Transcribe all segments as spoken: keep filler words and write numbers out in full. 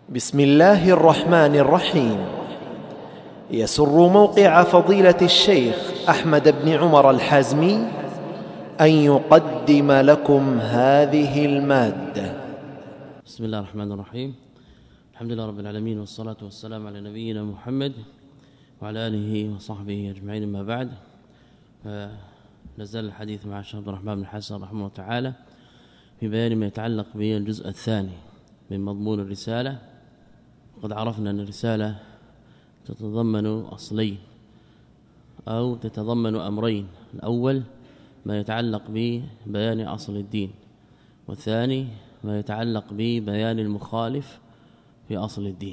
بسم الله الرحمن الرحيم. يسر موقع فضيلة الشيخ أحمد بن عمر الحازمي أن يقدم لكم هذه المادة. بسم الله الرحمن الرحيم. الحمد لله رب العالمين، والصلاة والسلام على نبينا محمد وعلى آله وصحبه أجمعين. ما بعد، نزل الحديث مع الشيخ عبد الرحمن بن حسن رحمه الله تعالى في بيان ما يتعلق بالجزء الثاني من مضمون الرسالة. قد عرفنا أن الرسالة تتضمن أصلين أو تتضمن أمرين: الأول ما يتعلق ببيان أصل الدين، والثاني ما يتعلق ببيان المخالف في أصل الدين.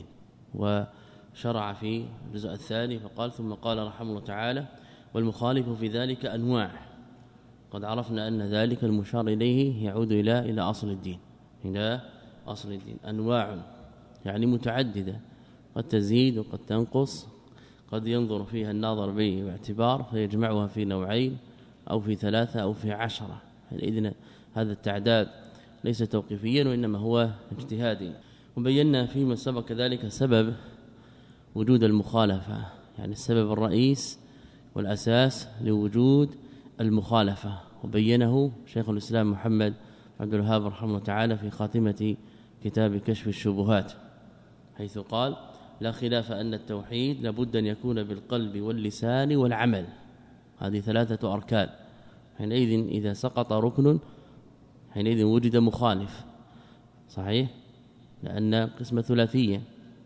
وشرع في الجزء الثاني فقال: ثم قال رحمه الله تعالى: والمخالف في ذلك أنواع. قد عرفنا أن ذلك المشار إليه يعود إلى إلى أصل الدين، إلى أصل الدين. أنواع يعني متعددة، قد تزيد وقد تنقص، قد ينظر فيها الناظر باعتبار فيجمعها في نوعين أو في ثلاثة أو في عشرة. إذن هذا التعداد ليس توقيفيا وإنما هو اجتهادي. وبينا فيما سبق ذلك سبب وجود المخالفة، يعني السبب الرئيس والأساس لوجود المخالفة، وبينه شيخ الإسلام محمد عبد الوهاب رحمه الله تعالى في خاتمة كتاب كشف الشبهات، حيث قال: لا خلاف أن التوحيد لابد أن يكون بالقلب واللسان والعمل. هذه ثلاثة أركان. حينئذ إذا سقط ركن حينئذ وجد مخالف، صحيح؟ لأن قسمة ثلاثية: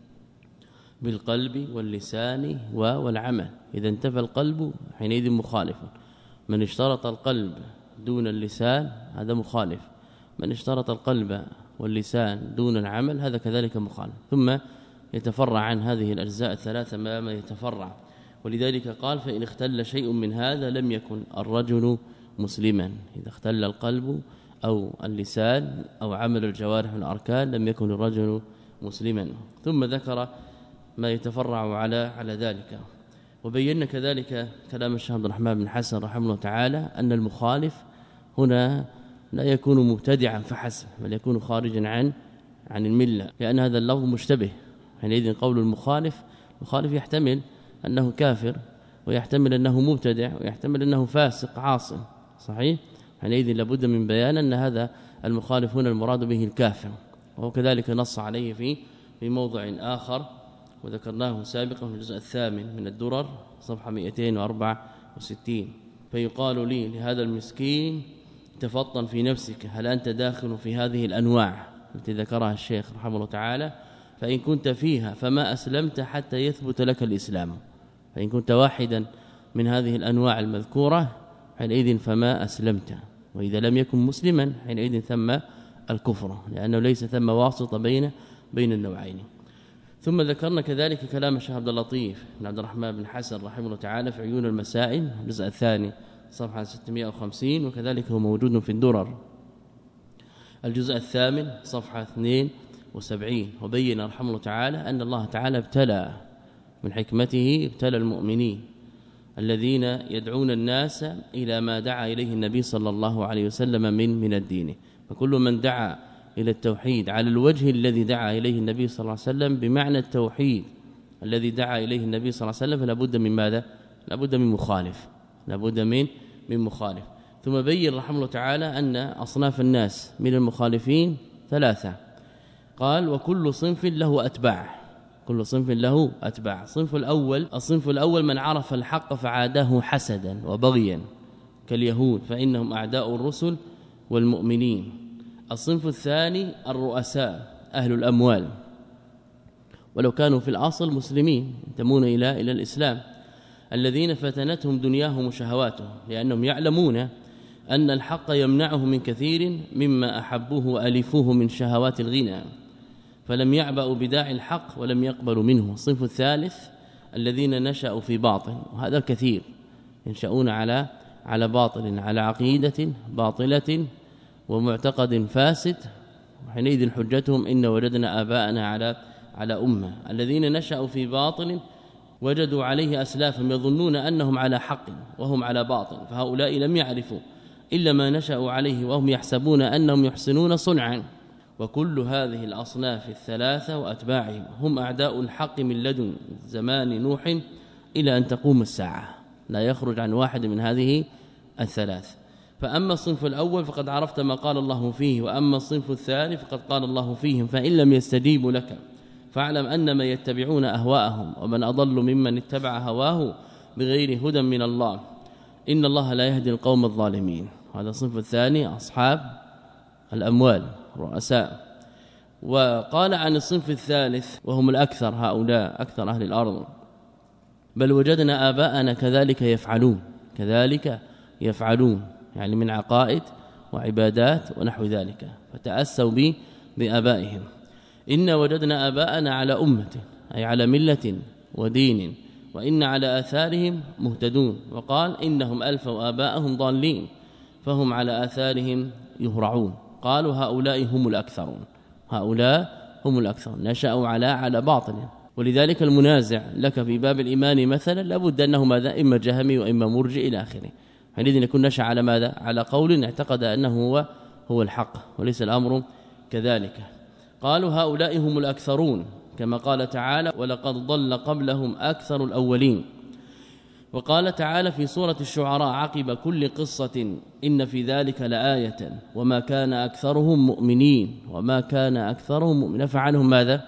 بالقلب واللسان والعمل. إذا انتفى القلب حينئذ مخالف. من اشترط القلب دون اللسان هذا مخالف، من اشترط القلب واللسان دون العمل هذا كذلك مخالف. ثم يتفرع عن هذه الأجزاء الثلاثة ما ما يتفرع. ولذلك قال: فإن اختل شيء من هذا لم يكن الرجل مسلما. إذا اختل القلب أو اللسان أو عمل الجوارح من الأركان لم يكن الرجل مسلما. ثم ذكر ما يتفرع على على ذلك. وبينا كذلك كلام الشيخ عبد الرحمن بن حسن رحمه الله تعالى أن المخالف هنا لا يكون مبتدعا فحسب، بل يكون خارجا عن عن المله، لأن هذا اللفظ مشتبه. حينئذ قول المخالف، المخالف يحتمل أنه كافر، ويحتمل أنه مبتدع، ويحتمل أنه فاسق عاصي، صحيح؟ حينئذ لابد من بيان أن هذا المخالف هنا المراد به الكافر. وهو كذلك نص عليه في في موضع آخر وذكرناه سابقا في الجزء الثامن من الدرر صفحة مئتين وأربعة وستين: فيقال لي لهذا المسكين: تفطن في نفسك، هل أنت داخل في هذه الأنواع التي ذكرها الشيخ رحمه الله تعالى؟ فإن كنت فيها فما أسلمت حتى يثبت لك الإسلام. فإن كنت واحدا من هذه الأنواع المذكورة حينئذ فما أسلمت. وإذا لم يكن مسلما حينئذ ثم الكفر، لأنه ليس ثم واسطة بين بين النوعين. ثم ذكرنا كذلك كلام الشيخ عبد اللطيف بن عبد الرحمن بن حسن رحمه الله تعالى في عيون المسائل الجزء الثاني صفحة ستمائة وخمسين، وكذلك هو موجود في الدرر الجزء الثامن صفحة اثنين وسبعين. وبين رحمه الله تعالى أن الله تعالى ابتلى من حكمته ابتلى المؤمنين الذين يدعون الناس إلى ما دعا إليه النبي صلى الله عليه وسلم من من الدين. فكل من دعا إلى التوحيد على الوجه الذي دعا إليه النبي صلى الله عليه وسلم، بمعنى التوحيد الذي دعا إليه النبي صلى الله عليه وسلم، فلا بد من ماذا؟ لا بد من مخالف، لا بد من من مخالف. ثم بين رحمه الله تعالى أن أصناف الناس من المخالفين ثلاثة. قال: وكل صنف له أتباع، كل صنف له أتباع. الصنف الأول الصنف الأول من عرف الحق فعاداه حسدا وبغيا كاليهود، فإنهم أعداء الرسل والمؤمنين. الصنف الثاني الرؤساء أهل الأموال، ولو كانوا في الأصل مسلمين ينتمون إلى إلى الإسلام، الذين فتنتهم دنياهم وشهواتهم، لأنهم يعلمون أن الحق يمنعهم من كثير مما أحبوه وألفوه من شهوات الغنى، فلم يعبأوا بداعي الحق ولم يقبلوا منه. الصنف الثالث الذين نشأوا في باطل، وهذا الكثير، ينشأون على على باطل، على عقيدة باطلة ومعتقد فاسد، وحينئذ حجتهم إن وجدنا آباءنا على على أمة. الذين نشأوا في باطل وجدوا عليه أسلافهم يظنون أنهم على حق وهم على باطل، فهؤلاء لم يعرفوا إلا ما نشأوا عليه وهم يحسبون أنهم يحسنون صنعا، وكل هذه الأصناف الثلاثة وأتباعهم هم أعداء الحق من لدن زمان نوح إلى أن تقوم الساعة، لا يخرج عن واحد من هذه الثلاث. فأما الصنف الأول فقد عرفت ما قال الله فيه، وأما الصنف الثاني فقد قال الله فيهم، فإن لم يستجيبوا لك فاعلم أنما يتبعون أهواءهم، ومن أضل ممن اتبع هواه بغير هدى من الله، إن الله لا يهدي القوم الظالمين. هذا الصنف الثاني أصحاب الأموال رؤساء. وقال عن الصنف الثالث وهم الأكثر، هؤلاء أكثر أهل الأرض، بل وجدنا آباءنا كذلك يفعلون، كذلك يفعلون يعني من عقائد وعبادات ونحو ذلك، فتأسوا به بآبائهم. إن وجدنا آباءنا على أمة أي على ملة ودين، وإن على آثارهم مهتدون. وقال إنهم ألفوا آباءهم ضالين فهم على آثارهم يهرعون. قالوا هؤلاء هم الأكثرون، هؤلاء هم الأكثرون، نشأوا على على باطل. ولذلك المنازع لك في باب الإيمان مثلا لابد أنه ماذا؟ إما جهمي وإما مرجئ إلى آخره. حينئذ يكون نشأ على ماذا؟ على قول اعتقد أنه هو هو الحق، وليس الأمر كذلك. قالوا هؤلاء هم الأكثرون، كما قال تعالى ولقد ضل قبلهم أكثر الأولين. وقال تعالى في سورة الشعراء عقب كل قصة إن في ذلك لآية وما كان أكثرهم مؤمنين، وما كان أكثرهم مؤمنين. نفع عنهم ماذا؟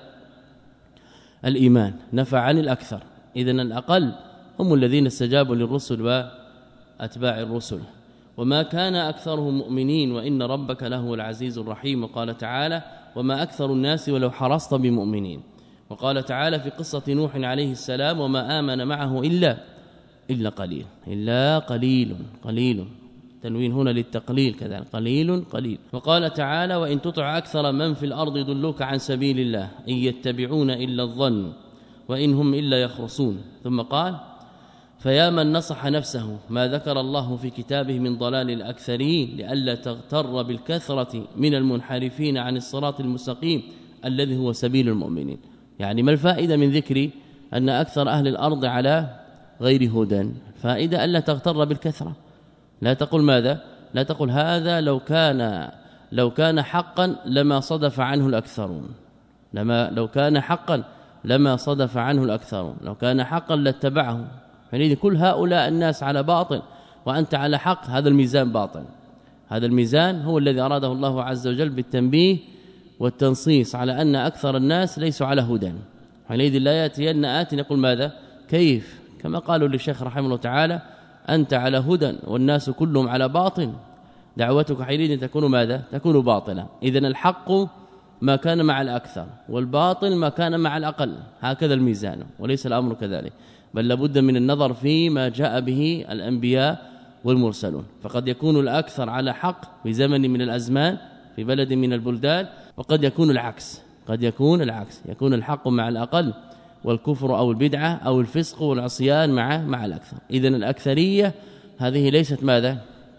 الإيمان، نفع عن الأكثر. إذن الأقل هم الذين استجابوا للرسل وأتباع الرسل. وما كان أكثرهم مؤمنين وإن ربك لهو العزيز الرحيم. وقال تعالى وما أكثر الناس ولو حرصت بمؤمنين. وقال تعالى في قصة نوح عليه السلام وما آمن معه إلا إلا قليل، إلا قليل قليل، تنوين هنا للتقليل كذلك، قليل قليل. وقال تعالى وإن تطع أكثر من في الأرض يضلوك عن سبيل الله إن يتبعون إلا الظن وإن هم إلا يخرصون. ثم قال فيا من نصح نفسه ما ذكر الله في كتابه من ضلال الأكثرين لئلا تغتر بالكثرة من المنحرفين عن الصراط المستقيم الذي هو سبيل المؤمنين. يعني ما الفائدة من ذكر أن أكثر أهل الأرض على غير هدى؟ فائدة ألا تغتر بالكثرة، لا تقول ماذا؟ لا تقول هذا لو كان لو كان حقا لما صدف عنه الأكثرون، لما لو كان حقا لما صدف عنه الأكثرون، لو كان حقا لاتبعه. يعني كل هؤلاء الناس على باطل وأنت على حق، هذا الميزان باطل. هذا الميزان هو الذي أراده الله عز وجل بالتنبيه والتنصيص على أن أكثر الناس ليسوا على هدى. حينئذ لا يأتين آت نقول ماذا؟ كيف؟ كما قالوا للشيخ رحمه الله تعالى أنت على هدى والناس كلهم على باطل، دعوتك حينئذ تكون ماذا؟ تكون باطلة. إذن الحق ما كان مع الأكثر والباطل ما كان مع الأقل، هكذا الميزان، وليس الأمر كذلك، بل لابد من النظر فيما جاء به الأنبياء والمرسلون. فقد يكون الأكثر على حق في زمن من الأزمان في بلد من البلدان، وقد يكون العكس، قد يكون العكس، يكون الحق مع الأقل والكفر أو البدعة أو الفسق والعصيان مع مع الأكثر. إذن الأكثرية هذه ليست ماذا؟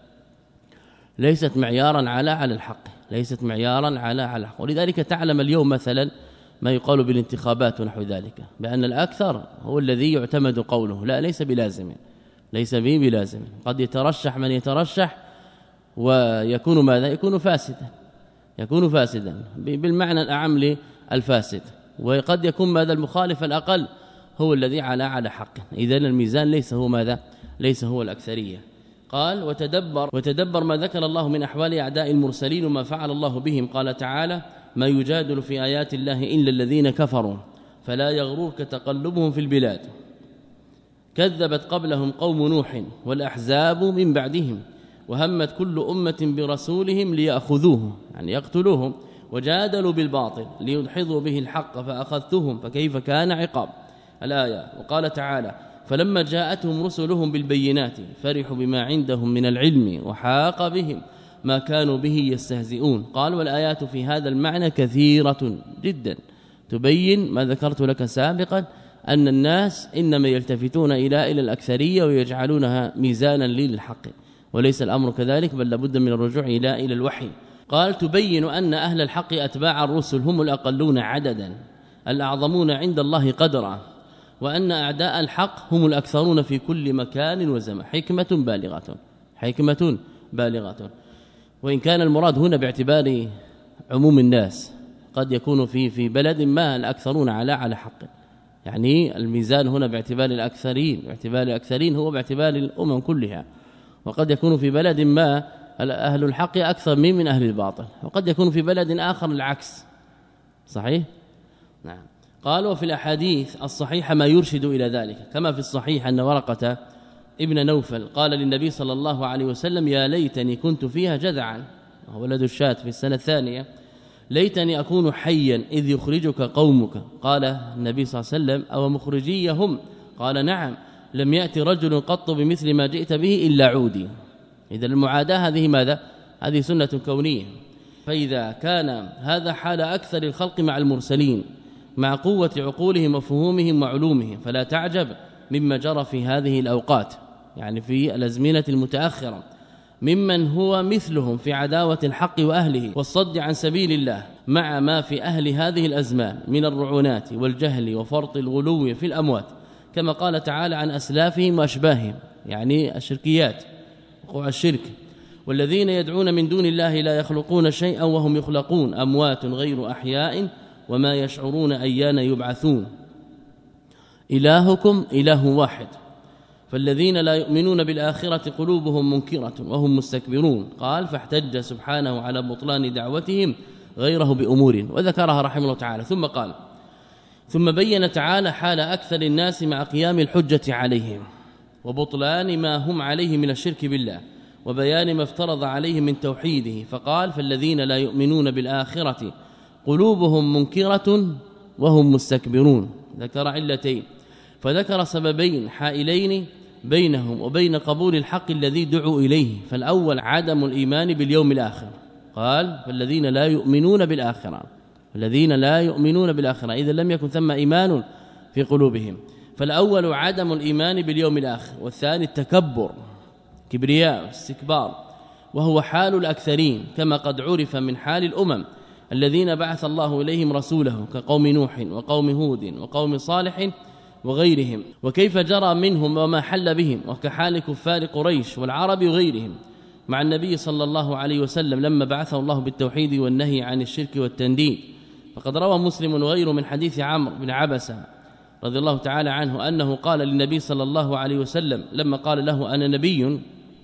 ليست معيارا على على الحق، ليست معيارا على على الحق. ولذلك تعلم اليوم مثلا ما يقال بالانتخابات ونحو ذلك بأن الأكثر هو الذي يعتمد قوله، لا ليس بلازم، ليس به بلازم. قد يترشح من يترشح ويكون ماذا؟ يكون فاسدا، يكون فاسدا بالمعنى الأعم للفاسد، وقد يكون ماذا؟ المخالف الأقل هو الذي على على حق. إذن الميزان ليس هو ماذا؟ ليس هو الأكثرية. قال وتدبر وتدبر ما ذكر الله من أحوال أعداء المرسلين وما فعل الله بهم. قال تعالى ما يجادل في آيات الله إلا الذين كفروا فلا يغررك تقلبهم في البلاد كذبت قبلهم قوم نوح والأحزاب من بعدهم وهمت كل أمة برسولهم ليأخذوه يعني يقتلوهم وجادلوا بالباطل ليدحضوا به الحق فأخذتهم فكيف كان عقاب. الآية. وقال تعالى فلما جاءتهم رسلهم بالبينات فرحوا بما عندهم من العلم وحاق بهم ما كانوا به يستهزئون. قال والآيات في هذا المعنى كثيرة جدا تبين ما ذكرت لك سابقا أن الناس إنما يلتفتون إلى إلى الأكثرية ويجعلونها ميزانا للحق، وليس الأمر كذلك، بل لابد من الرجوع إلى إلى الوحي. قال تبين أن أهل الحق أتباع الرسل هم الأقلون عددا الأعظمون عند الله قدرا، وأن أعداء الحق هم الأكثرون في كل مكان وزمان. حكمة بالغة، حكمة بالغة. وإن كان المراد هنا باعتبار عموم الناس، قد يكون في في بلد ما الأكثرون على على حق، يعني الميزان هنا باعتبار الأكثرين، باعتبار الأكثرين هو باعتبار الأمم كلها، وقد يكون في بلد ما أهل الحق أكثر من من أهل الباطل، وقد يكون في بلد آخر العكس. صحيح؟ نعم. قال وفي الأحاديث الصحيحة ما يرشد إلى ذلك، كما في الصحيح أن ورقة ابن نوفل قال للنبي صلى الله عليه وسلم يا ليتني كنت فيها جذعا، وهو ولد الشاة في السنة الثانية، ليتني أكون حيا إذ يخرجك قومك. قال النبي صلى الله عليه وسلم أو مخرجيهم؟ قال نعم، لم يأتي رجل قط بمثل ما جئت به إلا عودي. إذا المعاداة هذه ماذا؟ هذه سنة كونية. فإذا كان هذا حال أكثر الخلق مع المرسلين مع قوة عقولهم وفهومهم وعلومهم، فلا تعجب مما جرى في هذه الأوقات، يعني في الأزمنة المتأخرة، ممن هو مثلهم في عداوة الحق وأهله والصد عن سبيل الله، مع ما في أهل هذه الأزمان من الرعونات والجهل وفرط الغلو في الأموات، كما قال تعالى عن أسلافهم وأشباههم، يعني الشركيات وقوع الشرك. والذين يدعون من دون الله لا يخلقون شيئا وهم يخلقون، أموات غير أحياء وما يشعرون أيان يبعثون، إلهكم إله واحد. فالذين لا يؤمنون بالآخرة قلوبهم منكرة وهم مستكبرون. قال فاحتج سبحانه على بطلان دعوتهم غيره بأمور، وذكرها رحمه الله تعالى. ثم قال ثم بين تعالى حال أكثر الناس مع قيام الحجة عليهم وبطلان ما هم عليه من الشرك بالله وبيان ما افترض عليهم من توحيده، فقال فالذين لا يؤمنون بالآخرة قلوبهم منكرة وهم مستكبرون. ذكر علتين، فذكر سببين حائلين بينهم وبين قبول الحق الذي دعوا إليه. فالأول عدم الإيمان باليوم الآخر، قال فالذين لا يؤمنون بالآخرة، الذين لا يؤمنون بالآخرة، إذا لم يكن ثم إيمان في قلوبهم. فالأول عدم الإيمان باليوم الآخر، والثاني التكبر، كبرياء استكبار، وهو حال الأكثرين كما قد عرف من حال الأمم الذين بعث الله إليهم رسوله كقوم نوح وقوم هود وقوم صالح وغيرهم، وكيف جرى منهم وما حل بهم، وكحال كفار قريش والعرب وغيرهم مع النبي صلى الله عليه وسلم لما بعثه الله بالتوحيد والنهي عن الشرك والتنديد. فقد روى مسلم وغيره من حديث عمرو بن عبسة رضي الله تعالى عنه أنه قال للنبي صلى الله عليه وسلم لما قال له أنا نبي،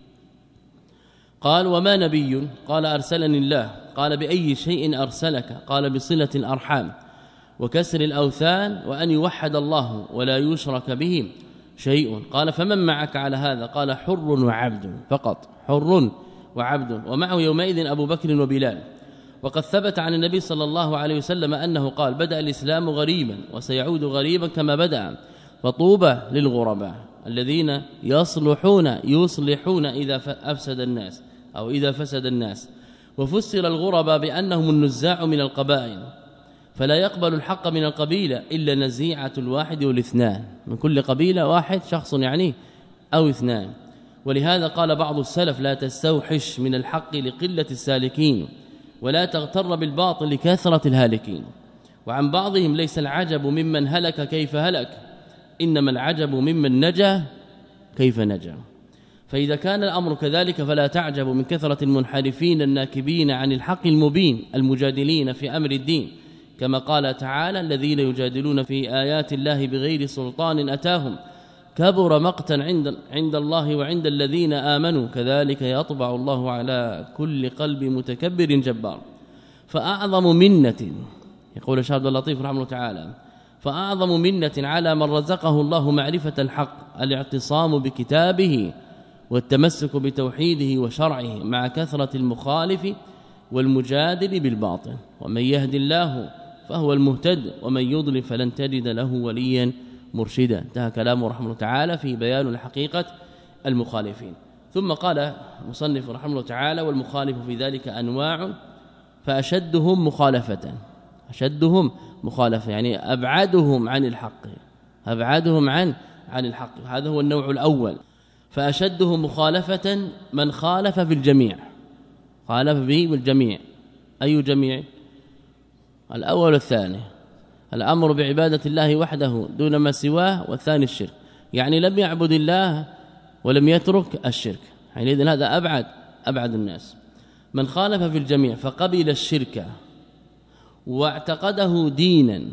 قال وما نبي؟ قال أرسلني الله. قال بأي شيء أرسلك؟ قال بصلة الأرحام وكسر الأوثان وأن يوحد الله ولا يشرك به شيء. قال فمن معك على هذا؟ قال حر وعبد فقط، حر وعبد، ومعه يومئذ أبو بكر وبلال. وقد ثبت عن النبي صلى الله عليه وسلم أنه قال بدأ الإسلام غريبا وسيعود غريبا كما بدأ، فطوبى للغرباء الذين يصلحون يصلحون إذا أفسد الناس أو إذا فسد الناس. وفسر الغرباء بأنهم النزاع من القبائل، فلا يقبل الحق من القبيلة إلا نزيعة الواحد والاثنان، من كل قبيلة واحد شخص يعني أو اثنان. ولهذا قال بعض السلف لا تستوحش من الحق لقلة السالكين ولا تغتر بالباطل لكثرة الهالكين. وعن بعضهم ليس العجب ممن هلك كيف هلك، إنما العجب ممن نجا كيف نجا. فإذا كان الأمر كذلك فلا تعجب من كثرة المنحرفين الناكبين عن الحق المبين المجادلين في أمر الدين، كما قال تعالى الذين يجادلون في آيات الله بغير سلطان أتاهم كبر مقتا عند عند الله وعند الذين آمنوا كذلك يطبع الله على كل قلب متكبر جبار. فأعظم منة، يقول الشيخ عبد اللطيف رحمه الله تعالى، فأعظم منة على من رزقه الله معرفة الحق الاعتصام بكتابه والتمسك بتوحيده وشرعه مع كثرة المخالف والمجادل بالباطل. ومن يهد الله فهو المهتد ومن يضلل فلن تجد له وليا مرشدا. انتهى كلامه رحمه الله تعالى في بيان الحقيقة المخالفين. ثم قال مصنف رحمه الله تعالى والمخالف في ذلك أنواع فأشدهم مخالفة، أشدهم مخالفة يعني أبعدهم عن الحق، أبعدهم عن عن الحق، هذا هو النوع الأول. فأشدهم مخالفة من خالف في الجميع، خالف به بالجميع. أي جميع؟ الأول والثاني، الأمر بعبادة الله وحده دون ما سواه، والثاني الشرك، يعني لم يعبد الله ولم يترك الشرك، يعني إذن هذا أبعد أبعد الناس. من خالف في الجميع فقبل الشرك واعتقده دينا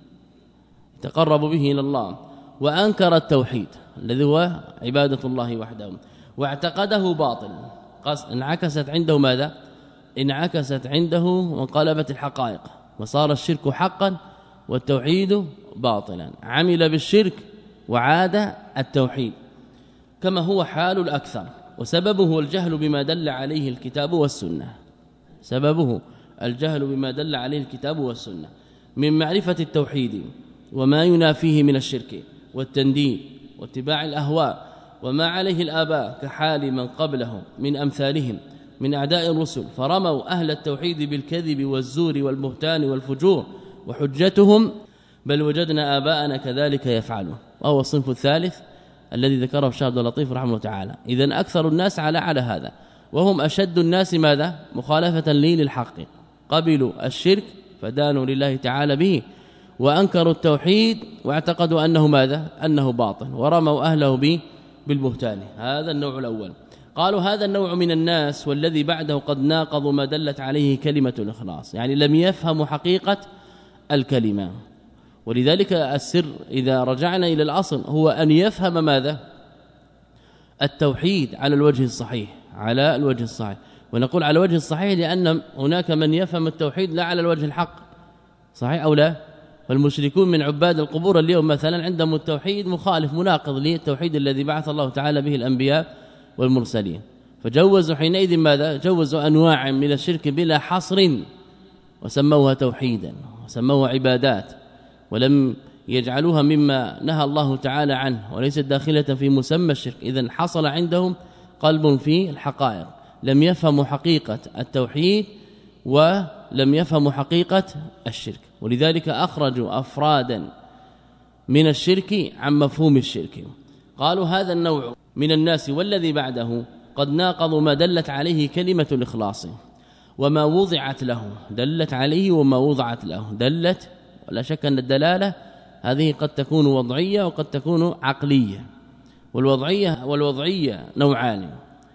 تقرب به إلى الله، وأنكر التوحيد الذي هو عبادة الله وحده، واعتقده باطل، انعكست عنده ماذا؟ انعكست عنده وانقلبت الحقائق وصار الشرك حقا والتوحيد باطلا، عمل بالشرك وعاد التوحيد كما هو حال الأكثر. وسببه الجهل بما دل عليه الكتاب والسنة، سببه الجهل بما دل عليه الكتاب والسنة من معرفة التوحيد وما ينافيه من الشرك والتنديد واتباع الأهواء وما عليه الآباء كحال من قبلهم من أمثالهم من أعداء الرسل، فرموا أهل التوحيد بالكذب والزور والبهتان والفجور وحجتهم بل وجدنا آباءنا كذلك يفعلون. وهو الصنف الثالث الذي ذكره الشيخ عبد اللطيف رحمه الله تعالى. إذن أكثر الناس على على هذا، وهم أشد الناس ماذا؟ مخالفة لي للحق، قبلوا الشرك فدانوا لله تعالى به، وأنكروا التوحيد واعتقدوا أنه ماذا؟ أنه باطل، ورموا أهله به بالبهتان. هذا النوع الأول. قالوا هذا النوع من الناس والذي بعده قد ناقضوا ما دلت عليه كلمة الإخلاص، يعني لم يفهموا حقيقة الكلمة. ولذلك السر إذا رجعنا إلى الأصل هو أن يفهم ماذا؟ التوحيد على الوجه الصحيح، على الوجه الصحيح. ونقول على الوجه الصحيح لأن هناك من يفهم التوحيد لا على الوجه الحق، صحيح أو لا؟ والمشركون من عباد القبور اليوم مثلا عندهم التوحيد مخالف مناقض للتوحيد الذي بعث الله تعالى به الأنبياء والمرسلين، فجوزوا حينئذ ماذا؟ جوزوا أنواع من الشرك بلا حصر وسموها توحيدا وسموها عبادات، ولم يجعلوها مما نهى الله تعالى عنه وليست داخلة في مسمى الشرك. إذن حصل عندهم قلب في الحقائق، لم يفهموا حقيقة التوحيد ولم يفهموا حقيقة الشرك، ولذلك أخرجوا أفرادا من الشرك عن مفهوم الشرك. قالوا هذا النوع من الناس والذي بعده قد ناقضوا ما دلت عليه كلمة الإخلاص وما وضعت له، دلت عليه وما وضعت له، دلت ولا شك أن الدلالة هذه قد تكون وضعية وقد تكون عقلية، والوضعية والوضعية نوعان،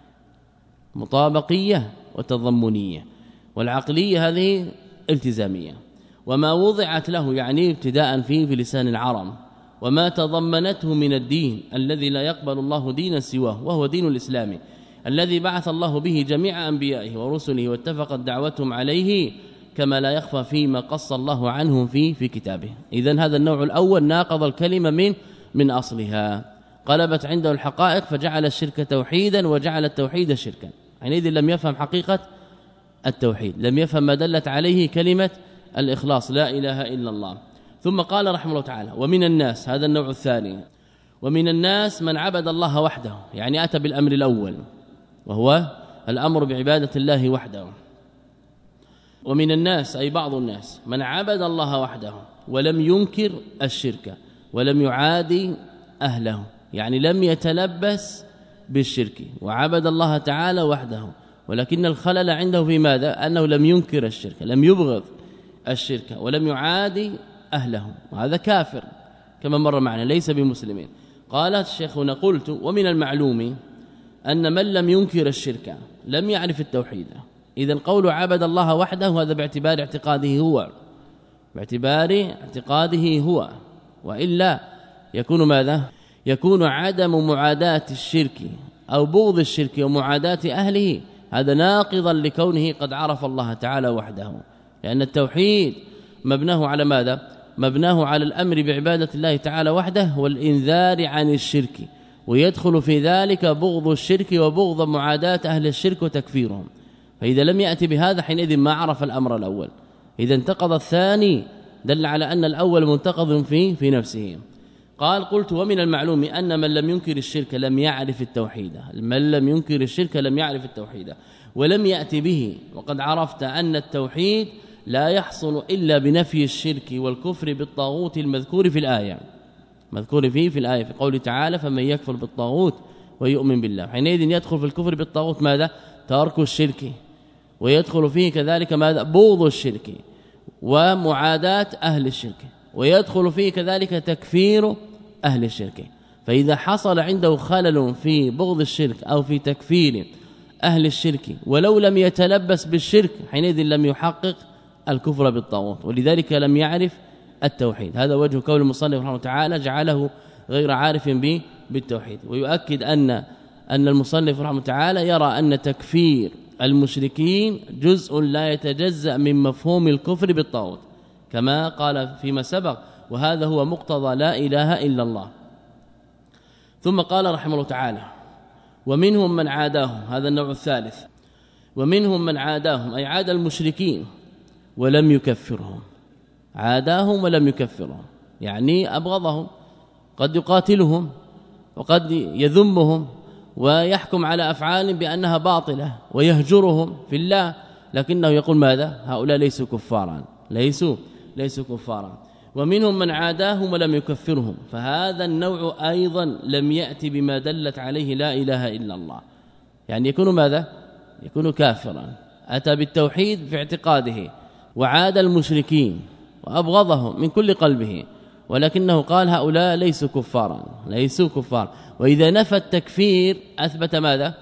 مطابقية وتضمنية، والعقلية هذه التزامية. وما وضعت له يعني ابتداء فيه في لسان العرب، وما تضمنته من الدين الذي لا يقبل الله دينا سواه، وهو دين الإسلام الذي بعث الله به جميع أنبيائه ورسله واتفقت دعوتهم عليه كما لا يخفى فيما قص الله عنهم فيه في كتابه. إذن هذا النوع الأول ناقض الكلمة من من أصلها، قلبت عنده الحقائق فجعل الشرك توحيدا وجعل التوحيد شركا، حينئذ لم يفهم حقيقة التوحيد، لم يفهم ما دلت عليه كلمة الإخلاص لا إله إلا الله. ثم قال رحمه الله تعالى ومن الناس، هذا النوع الثاني، ومن الناس من عبد الله وحده، يعني أتى بالأمر الأول وهو الأمر بعبادة الله وحده. ومن الناس أي بعض الناس من عبد الله وحده ولم ينكر الشرك ولم يعادي أهله، يعني لم يتلبس بالشرك وعبد الله تعالى وحده، ولكن الخلل عنده في ماذا؟ أنه لم ينكر الشرك، لم يبغض الشرك ولم يعادي أهله، وهذا كافر كما مر معنا ليس بمسلمين. قال الشيخ قلت ومن المعلوم أن من لم ينكر الشرك لم يعرف التوحيد. إذا القول عبد الله وحده هذا باعتبار اعتقاده هو، باعتبار اعتقاده هو، وإلا يكون ماذا؟ يكون عدم معاداة الشرك أو بغض الشرك ومعاداة أهله هذا ناقضا لكونه قد عرف الله تعالى وحده، لأن التوحيد مبناه على ماذا؟ مبناه على الأمر بعبادة الله تعالى وحده والإنذار عن الشرك، ويدخل في ذلك بغض الشرك وبغض معاداة أهل الشرك وتكفيرهم. فإذا لم يأتي بهذا حينئذ ما عرف الأمر الأول، إذا انتقض الثاني دل على أن الأول منتقض فيه في نفسه. قال قلت ومن المعلوم أن من لم ينكر الشرك لم يعرف التوحيد، من لم ينكر الشرك لم يعرف التوحيد ولم يأتي به، وقد عرفت أن التوحيد لا يحصل إلا بنفي الشرك والكفر بالطاغوت المذكور في الآية، مذكور فيه في الآية في قوله تعالى فمن يكفر بالطاغوت ويؤمن بالله، حينئذ يدخل في الكفر بالطاغوت ماذا؟ ترك الشرك، ويدخل فيه كذلك ماذا؟ بغض الشرك ومعاداة أهل الشرك، ويدخل فيه كذلك تكفير أهل الشرك. فإذا حصل عنده خلل في بغض الشرك أو في تكفير أهل الشرك ولو لم يتلبس بالشرك حينئذ لم يحقق الكفر بالطاغوت، ولذلك لم يعرف التوحيد. هذا وجه كون المصنف رحمه الله تعالى جعله غير عارف به بالتوحيد. ويؤكد أن أن المصنف رحمه الله تعالى يرى أن تكفير المشركين جزء لا يتجزأ من مفهوم الكفر بالطاغوت كما قال فيما سبق، وهذا هو مقتضى لا إله إلا الله. ثم قال رحمه الله تعالى: ومنهم من عاداهم، هذا النوع الثالث، ومنهم من عاداهم أي عاد المشركين ولم يكفرهم، عاداهم ولم يكفرهم يعني أبغضهم، قد يقاتلهم وقد يذمهم ويحكم على أفعال بأنها باطلة ويهجرهم في الله، لكنه يقول ماذا؟ هؤلاء ليسوا كفارا، ليسوا ليسوا كفارا. ومنهم من عاداهم ولم يكفرهم، فهذا النوع أيضا لم يأتي بما دلت عليه لا إله إلا الله، يعني يكون ماذا؟ يكون كافرا، أتى بالتوحيد في اعتقاده وعاد المشركين وأبغضهم من كل قلبه، ولكنه قال هؤلاء ليسوا كفارا، ليسوا كفار. وإذا نفى التكفير أثبت ماذا؟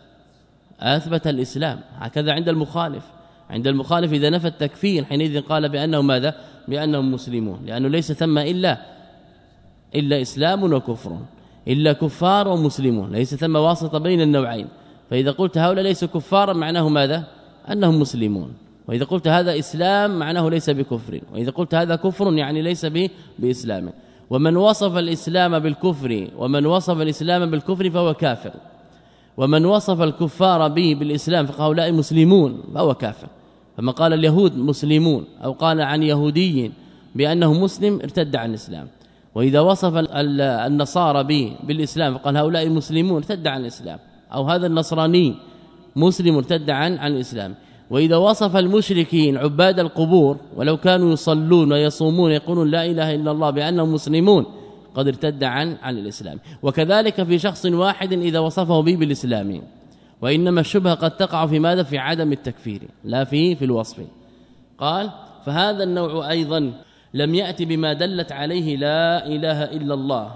أثبت الإسلام. هكذا عند المخالف، عند المخالف إذا نفى التكفير حينئذ قال بأنه ماذا؟ بأنهم مسلمون، لأنه ليس ثم إلا إلا إسلام وكفر، إلا كفار ومسلمون، ليس ثم واسطة بين النوعين. فإذا قلت هؤلاء ليسوا كفارا معناه ماذا؟ أنهم مسلمون، وإذا قلت هذا إسلام معناه ليس بكفر، وإذا قلت هذا كفر يعني ليس بإسلام. ومن وصف الإسلام بالكفر ومن وصف الإسلام بالكفر فهو كافر، ومن وصف الكفار به بالإسلام فهؤلاء مسلمون فهو كافر. فما قال اليهود مسلمون أو قال عن يهودي بأنه مسلم ارتد عن الإسلام، وإذا وصف النصارى به بالإسلام فقال هؤلاء مسلمون ارتد عن الإسلام، أو هذا النصراني مسلم ارتد عن عن الإسلام. وإذا وصف المشركين عباد القبور ولو كانوا يصلون ويصومون يقولون لا إله إلا الله بأنهم مسلمون قد ارتد عن عن الإسلام. وكذلك في شخص واحد إذا وصفه به بالإسلام، وإنما الشبهة قد تقع في ماذا؟ في عدم التكفير لا في في الوصف. قال فهذا النوع أيضا لم يأتي بما دلت عليه لا إله إلا الله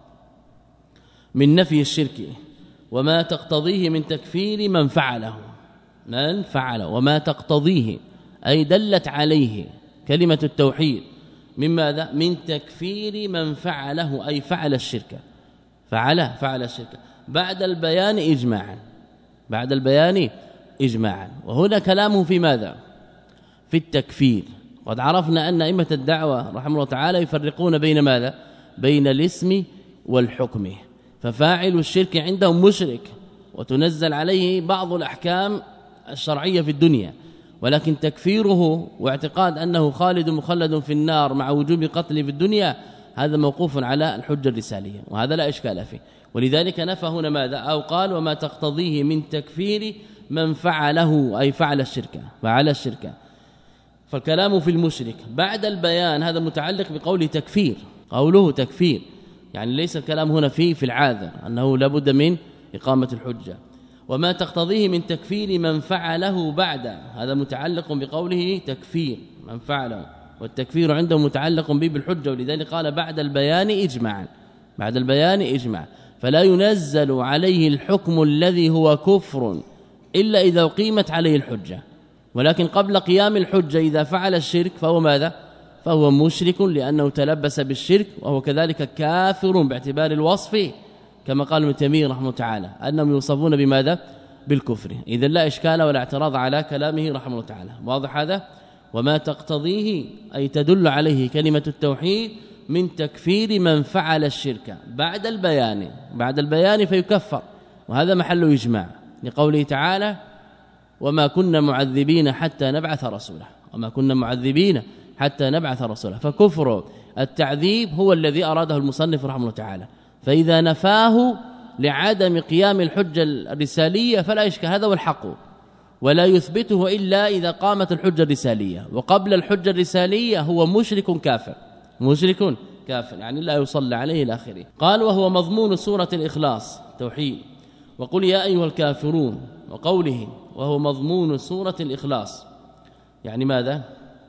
من نفي الشرك وما تقتضيه من تكفير من فعله، من فعله وما تقتضيه أي دلت عليه كلمة التوحيد من ماذا؟ من تكفير من فعله أي فعل الشرك، فعل فعل الشرك بعد البيان إجماعا، بعد البيان إجماعا. وهنا كلامه في ماذا؟ في التكفير. قد عرفنا أن أئمة الدعوة رحمه الله تعالى يفرقون بين ماذا؟ بين الاسم والحكم، ففاعل الشرك عندهم مشرك وتنزل عليه بعض الأحكام الشرعية في الدنيا، ولكن تكفيره واعتقاد أنه خالد مخلد في النار مع وجوب قتله في الدنيا هذا موقوف على الحجة الرسالية، وهذا لا إشكال فيه. ولذلك نفى هنا ماذا؟ أو قال وما تقتضيه من تكفير من فعله أي فعل الشرك، فعل الشرك. فالكلام في المشرك بعد البيان هذا متعلق بقول تكفير، قوله تكفير يعني ليس الكلام هنا فيه في العاذر أنه لابد من إقامة الحجة. وما تقتضيه من تكفير من فعله بعد هذا متعلق بقوله تكفير من فعله، والتكفير عنده متعلق به بالحجة، ولذلك قال بعد البيان إجماعا، بعد البيان إجماع. فلا ينزل عليه الحكم الذي هو كفر إلا إذا قيمت عليه الحجة، ولكن قبل قيام الحجة إذا فعل الشرك فهو ماذا؟ فهو مشرك لأنه تلبس بالشرك، وهو كذلك كافر باعتبار الوصف كما قال ابن تيمية رحمه الله تعالى أنهم يوصفون بماذا؟ بالكفر. إذا لا إشكال ولا اعتراض على كلامه رحمه الله تعالى، واضح هذا؟ وما تقتضيه أي تدل عليه كلمة التوحيد من تكفير من فعل الشرك بعد البيان، بعد البيان فيكفر، وهذا محل إجماع لقوله تعالى وما كنا معذبين حتى نبعث رسولا، وما كنا معذبين حتى نبعث رسولا. فكفر التعذيب هو الذي أراده المصنف رحمه الله تعالى، فإذا نفاه لعدم قيام الحجة الرسالية فلا إشكال، هذا هو الحق، ولا يثبته إلا إذا قامت الحجة الرسالية، وقبل الحجة الرسالية هو مشرك كافر، مشرك كافر يعني لا يصلى عليه إلى آخره. قال وهو مضمون سورة الإخلاص توحيد، وقل يا أيها الكافرون، وقوله وهو مضمون سورة الإخلاص يعني ماذا؟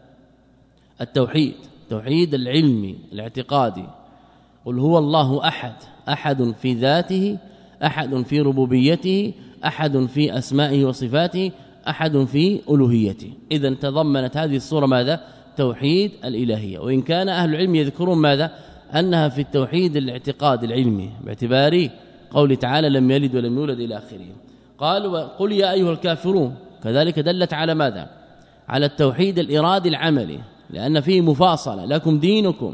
التوحيد، توحيد العلمي الاعتقادي. قل هو الله أحد، أحد في ذاته، أحد في ربوبيته، أحد في أسمائه وصفاته، أحد في ألوهيته. إذن تضمنت هذه الصورة ماذا؟ توحيد الإلهية. وإن كان أهل العلم يذكرون ماذا؟ أنها في التوحيد الاعتقاد العلمي باعتبار قول تعالى لم يلد ولم يولد إلى آخره. قال وقل يا أيها الكافرون، كذلك دلت على ماذا؟ على التوحيد الإرادي العملي، لأن فيه مفاصلة لكم دينكم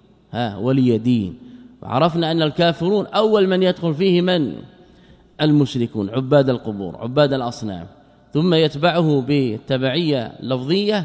ها ولي دين. وعرفنا أن الكافرون أول من يدخل فيه من؟ المشركون عباد القبور عباد الأصنام، ثم يتبعه بالتبعية لفظية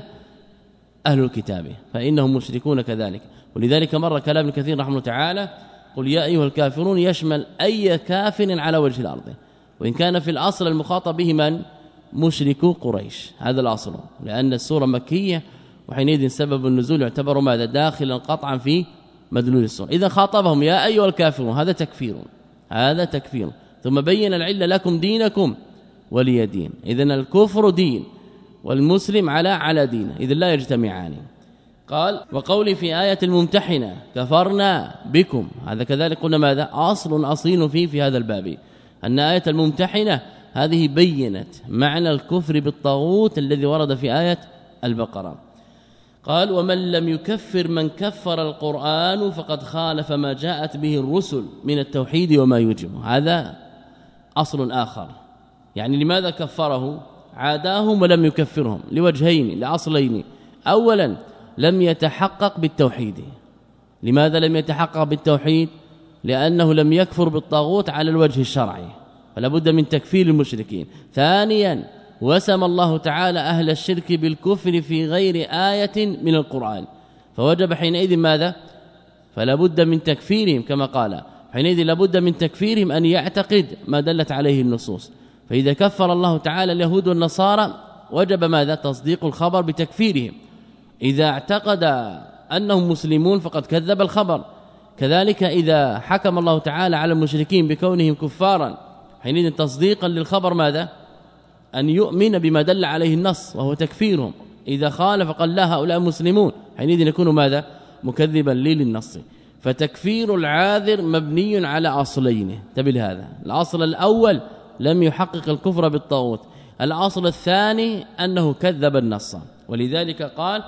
أهل الكتاب فإنهم مشركون كذلك. ولذلك مر كلام كثير رحمه الله تعالى قل يا أيها الكافرون يشمل أي كافر على وجه الأرض، وإن كان في الأصل المخاطب به من؟ مشركو قريش، هذا الأصل، لأن السورة مكية وحينئذ سبب النزول يعتبر ماذا؟ داخلا قطعا في مدلول السورة. إذا خاطبهم يا أيها الكافرون هذا تكفير، هذا تكفير، ثم بين العلة لكم دينكم ولي دين. إذن الكفر دين والمسلم على على دين، إذن لا يجتمعان. قال وقولي في آية الممتحنة كفرنا بكم، هذا كذلك قلنا ماذا؟ أصل أصيل فيه في هذا الباب، أن آية الممتحنة هذه بينت معنى الكفر بالطاغوت الذي ورد في آية البقرة. قال ومن لم يكفر من كفر القرآن فقد خالف ما جاءت به الرسل من التوحيد وما يوجبه. هذا أصل آخر، يعني لماذا كفره؟ عاداهم ولم يكفرهم لوجهين لأصلين. أولا لم يتحقق بالتوحيد. لماذا لم يتحقق بالتوحيد؟ لأنه لم يكفر بالطاغوت على الوجه الشرعي، فلا بد من تكفير المشركين. ثانيا وسم الله تعالى أهل الشرك بالكفر في غير آية من القرآن، فوجب حينئذ ماذا؟ فلا بد من تكفيرهم كما قال، حينئذ لا بد من تكفيرهم أن يعتقد ما دلت عليه النصوص. فإذا كفر الله تعالى اليهود والنصارى وجب ماذا؟ تصديق الخبر بتكفيرهم. إذا اعتقد أنهم مسلمون فقد كذب الخبر. كذلك إذا حكم الله تعالى على المشركين بكونهم كفارا حينئذ تصديقا للخبر ماذا؟ أن يؤمن بما دل عليه النص وهو تكفيرهم. إذا خالف قال لا هؤلاء مسلمون حينئذ يكون ماذا؟ مكذبا لي للنص. فتكفير العاذر مبني على أصلين، انتبه هذا. الأصل الأول لم يحقق الكفر بالطاغوت، الأصل الثاني أنه كذب النص. ولذلك قال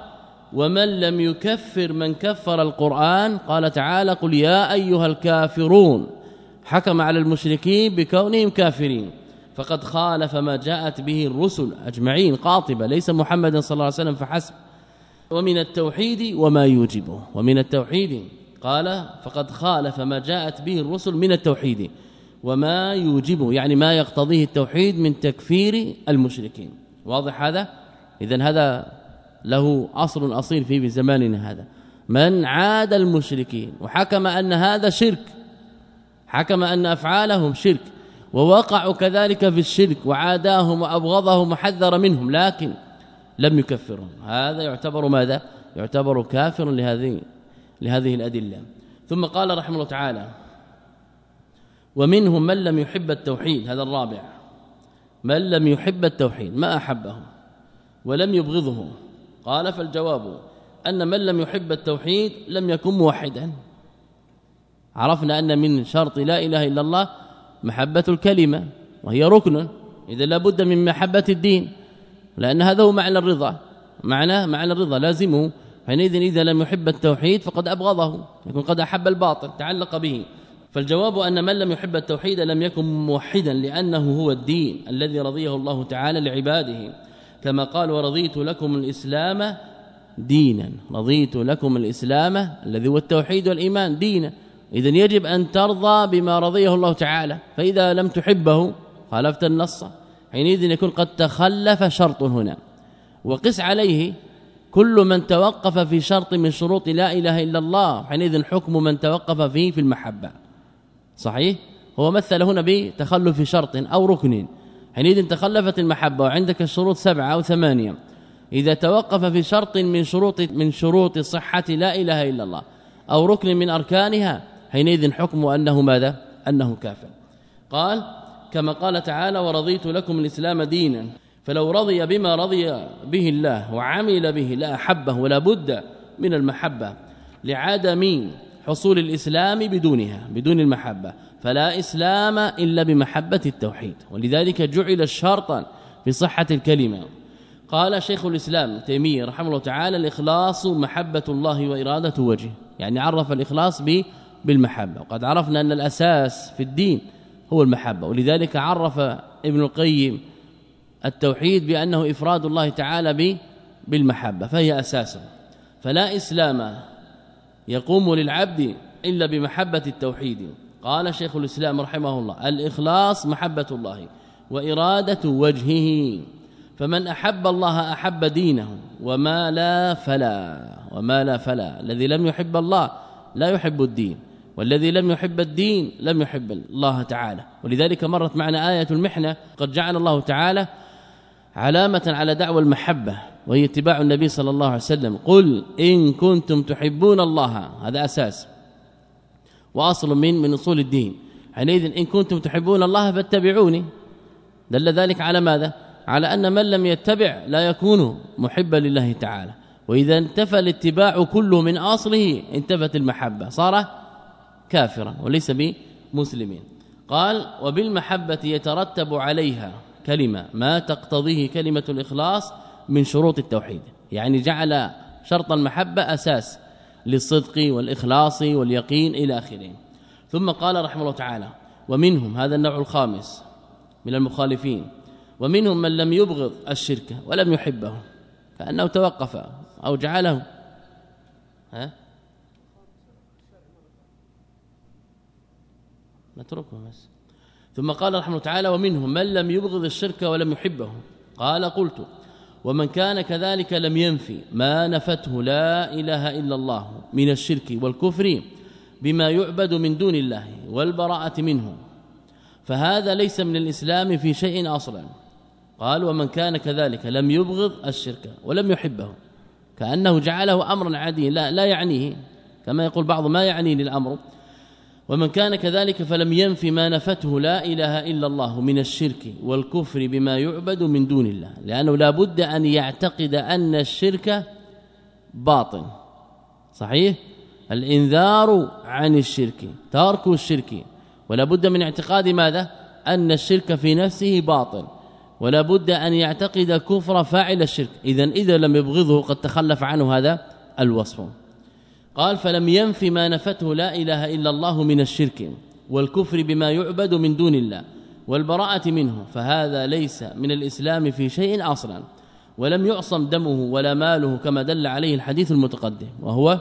ومن لم يكفر من كفر القرآن، قال تعالى قل يا أيها الكافرون، حكم على المشركين بكونهم كافرين، فقد خالف ما جاءت به الرسل أجمعين قاطبة، ليس محمد صلى الله عليه وسلم فحسب. ومن التوحيد وما يوجبه، ومن التوحيد قال فقد خالف ما جاءت به الرسل من التوحيد وما يوجبه، يعني ما يقتضيه التوحيد من تكفير المشركين. واضح هذا؟ إذن هذا له أصل أصيل فيه بزماننا هذا. من عاد المشركين وحكم أن هذا شرك، حكم أن أفعالهم شرك ووقعوا كذلك في الشرك وعاداهم وأبغضهم وحذر منهم لكن لم يكفرهم، هذا يعتبر ماذا؟ يعتبر كافر لهذه لهذه الأدلة. ثم قال رحمه الله تعالى ومنهم من لم يحب التوحيد، هذا الرابع، من لم يحب التوحيد ما أحبه ولم يبغضه. قال فالجواب أن من لم يحب التوحيد لم يكن موحدا. عرفنا أن من شرط لا إله إلا الله محبة الكلمة وهي ركن، إذا لا بد من محبة الدين، لأن هذا هو معنى الرضا، معنى معنى الرضا لازمه. حينئذ إذا لم يحب التوحيد فقد أبغضه، يكون قد أحب الباطل تعلق به. فالجواب أن من لم يحب التوحيد لم يكن موحدا، لأنه هو الدين الذي رضيه الله تعالى لعباده، كما قال ورضيت لكم الإسلام دينا، رضيت لكم الإسلام الذي هو التوحيد والإيمان دينا. إذن يجب أن ترضى بما رضيه الله تعالى، فإذا لم تحبه خالفت النص، حينئذ يكون قد تخلف شرط هنا. وقس عليه كل من توقف في شرط من شروط لا إله إلا الله، حينئذ حكم من توقف فيه في المحبة. صحيح؟ هو مثل هنا بتخلف شرط أو ركن، حينئذ تخلفت المحبة وعندك الشروط سبعة أو ثمانية، إذا توقف في شرط من شروط من شروط صحة لا إله إلا الله أو ركن من أركانها، حينئذ حكم أنه ماذا؟ أنه كافر. قال كما قال تعالى ورضيت لكم الإسلام دينا، فلو رضي بما رضي به الله وعمل به لا أحبه، ولا بد من المحبة لعدم حصول الإسلام بدونها، بدون المحبة، فلا إسلام إلا بمحبة التوحيد. ولذلك جعل الشرط في بصحة الكلمة. قال شيخ الإسلام تيمية رحمه الله تعالى الإخلاص محبة الله وإرادة وجهه، يعني عرف الإخلاص بالمحبة، وقد عرفنا أن الأساس في الدين هو المحبة، ولذلك عرف ابن القيم التوحيد بأنه إفراد الله تعالى بالمحبة فهي أساسه، فلا إسلام يقوم للعبد إلا بمحبة التوحيد. قال شيخ الإسلام رحمه الله الإخلاص محبة الله وإرادة وجهه، فمن أحب الله أحب دينه وما لا فلا وما لا فلا الذي لم يحب الله لا يحب الدين، والذي لم يحب الدين لم يحب الله تعالى. ولذلك مرت معنا آية المحنة قد جعل الله تعالى علامة على دعوى المحبة وهي اتباع النبي صلى الله عليه وسلم، قل إن كنتم تحبون الله، هذا أساس وأصل من من أصول الدين. حينئذ إن كنتم تحبون الله فاتبعوني، دل ذلك على ماذا؟ على أن من لم يتبع لا يكون محبا لله تعالى، وإذا انتفى الاتباع كله من أصله انتفت المحبة، صار كافرا وليس بمسلمين. قال وبالمحبة يترتب عليها كلمة ما تقتضيه كلمة الإخلاص من شروط التوحيد، يعني جعل شرط المحبة أساس للصدق والإخلاص واليقين إلى آخره. ثم قال رحمه الله تعالى ومنهم، هذا النوع الخامس من المخالفين، ومنهم من لم يبغض الشرك ولم يحبه، كأنه توقف أو جعله ها نتركه بس. ثم قال رحمه الله تعالى ومنهم من لم يبغض الشرك ولم يحبه. قال قلت ومن كان كذلك لم ينفي ما نفته لا إله إلا الله من الشرك والكفر بما يعبد من دون الله والبراءة منه، فهذا ليس من الإسلام في شيء أصلا. قال ومن كان كذلك لم يبغض الشرك ولم يحبه، كأنه جعله أمرا عاديا لا, لا يعنيه، كما يقول بعض ما يعني للأمر. ومن كان كذلك فلم ينفي ما نفته لا إله إلا الله من الشرك والكفر بما يعبد من دون الله، لأنه لا بد أن يعتقد أن الشرك باطل صحيح، الإنذار عن الشرك ترك الشرك، ولا بد من اعتقاد ماذا؟ أن الشرك في نفسه باطل، ولا بد أن يعتقد كفر فاعل الشرك. إذن إذا لم يبغضه قد تخلف عنه هذا الوصف. قال فلم ينفي ما نفته لا إله إلا الله من الشرك والكفر بما يعبد من دون الله والبراءة منه، فهذا ليس من الإسلام في شيء أصلا، ولم يعصم دمه ولا ماله كما دل عليه الحديث المتقدم، وهو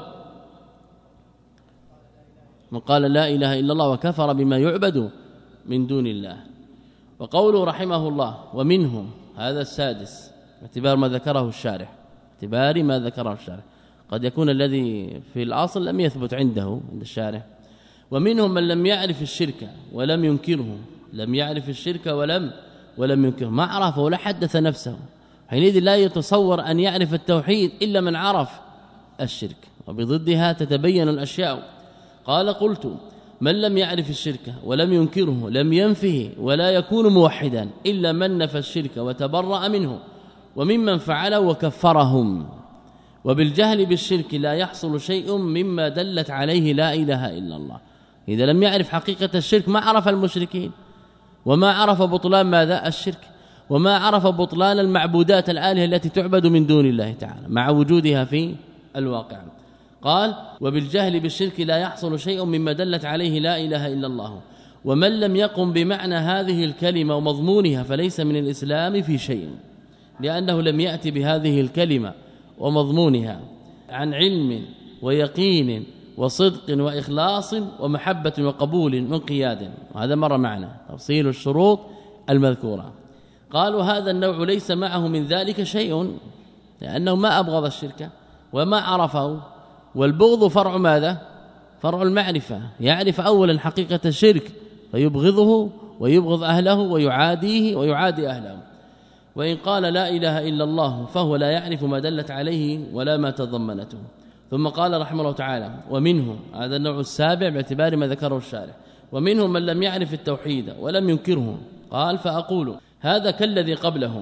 من قال لا إله إلا الله وكفر بما يعبد من دون الله. وقوله رحمه الله ومنهم، هذا السادس اعتبار ما ذكره الشارح، اعتبار ما ذكره الشارح، قد يكون الذي في الأصل لم يثبت عنده عند الشارح. ومنهم من لم يعرف الشرك ولم ينكره، لم يعرف الشرك ولم ولم ينكره، ما عرفه ولا حدث نفسه، حينئذ لا يتصور أن يعرف التوحيد إلا من عرف الشرك، وبضدها تتبين الأشياء. قال قلت من لم يعرف الشرك ولم ينكره لم ينفه ولا يكون موحدا إلا من نفى الشرك وتبرأ منه وممن فعله وكفرهم. وبالجهل بالشرك لا يحصل شيء مما دلت عليه لا إله إلا الله. إذا لم يعرف حقيقة الشرك ما عرف المشركين، وما عرف بطلان ماذا؟ الشرك، وما عرف بطلان المعبودات الآلهة التي تعبد من دون الله تعالى مع وجودها في الواقع. قال وبالجهل بالشرك لا يحصل شيء مما دلت عليه لا إله إلا الله، ومن لم يقم بمعنى هذه الكلمة ومضمونها فليس من الإسلام في شيء، لأنه لم يأتي بهذه الكلمة ومضمونها عن علم ويقين وصدق وإخلاص ومحبة وقبول وانقياد، وهذا مر معنا تفصيل الشروط المذكورة. قالوا هذا النوع ليس معه من ذلك شيء، لأنه ما أبغض الشرك وما عرفه، والبغض فرع ماذا؟ فرع المعرفة، يعرف أولا حقيقة الشرك فيبغضه ويبغض أهله ويعاديه ويعادي أهله. وإن قال لا إله إلا الله فهو لا يعرف ما دلت عليه ولا ما تضمنته. ثم قال رحمه الله تعالى ومنهم، هذا النوع السابع باعتبار ما ذكره الشارح، ومنهم من لم يعرف التوحيد ولم ينكره. قال فأقول هذا كالذي قبلهم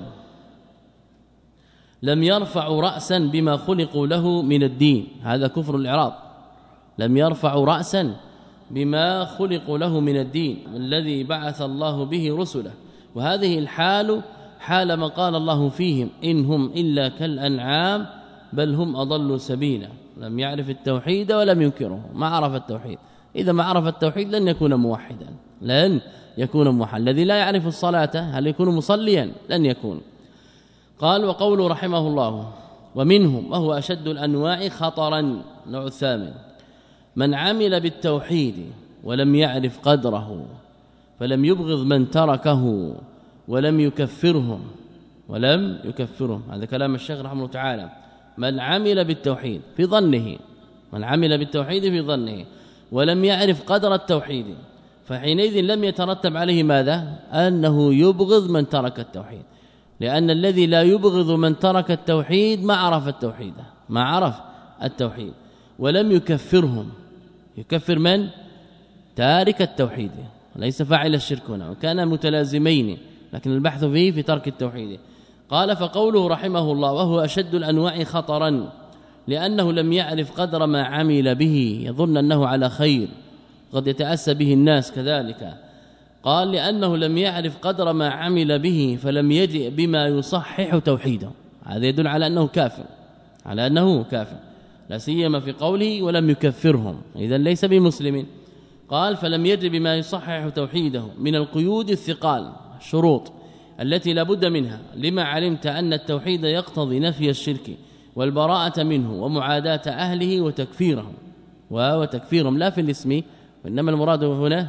لم يرفعوا رأسا بما خلقوا له من الدين، هذا كفر الإعراض، لم يرفعوا رأسا بما خلقوا له من الدين الذي بعث الله به رسله، وهذه الحال حال من قال الله فيهم إن هم إلا كالأنعام بل هم أضلوا سبيلا. لم يعرف التوحيد ولم ينكره، ما عرف التوحيد. إذا ما عرف التوحيد لن يكون موحدا، لن يكون موحدا. الذي لا يعرف الصلاة هل يكون مصليا؟ لن يكون. قال وقوله رحمه الله ومنهم وهو أشد الأنواع خطرا، نوع الثامن، من عمل بالتوحيد ولم يعرف قدره فلم يبغض من تركه ولم يكفرهم ولم يكفرهم. هذا كلام الشيخ رحمه الله تعالى. من عمل بالتوحيد في ظنه، من عمل بالتوحيد في ظنه ولم يعرف قدر التوحيد، فحينئذ لم يترتب عليه ماذا؟ أنه يبغض من ترك التوحيد، لأن الذي لا يبغض من ترك التوحيد ما عرف التوحيد، ما عرف التوحيد. ولم يكفرهم، يكفر من؟ تارك التوحيد، ليس فاعل الشرك هنا، وكان متلازمين، لكن البحث فيه في ترك التوحيد. قال فقوله رحمه الله وهو أشد الأنواع خطرا لأنه لم يعرف قدر ما عمل به، يظن أنه على خير، قد يتأسى به الناس كذلك. قال لأنه لم يعرف قدر ما عمل به فلم يجئ بما يصحح توحيده. هذا يدل على أنه كافر، على أنه كافر، لا سيما في قوله ولم يكفرهم، إذن ليس بمسلم. قال فلم يجئ بما يصحح توحيده من القيود الثقال، الشروط التي لا بد منها، لما علمت أن التوحيد يقتضي نفي الشرك والبراءة منه ومعاداة أهله وتكفيرهم وتكفيرهم لا في الاسم، وإنما المراد هنا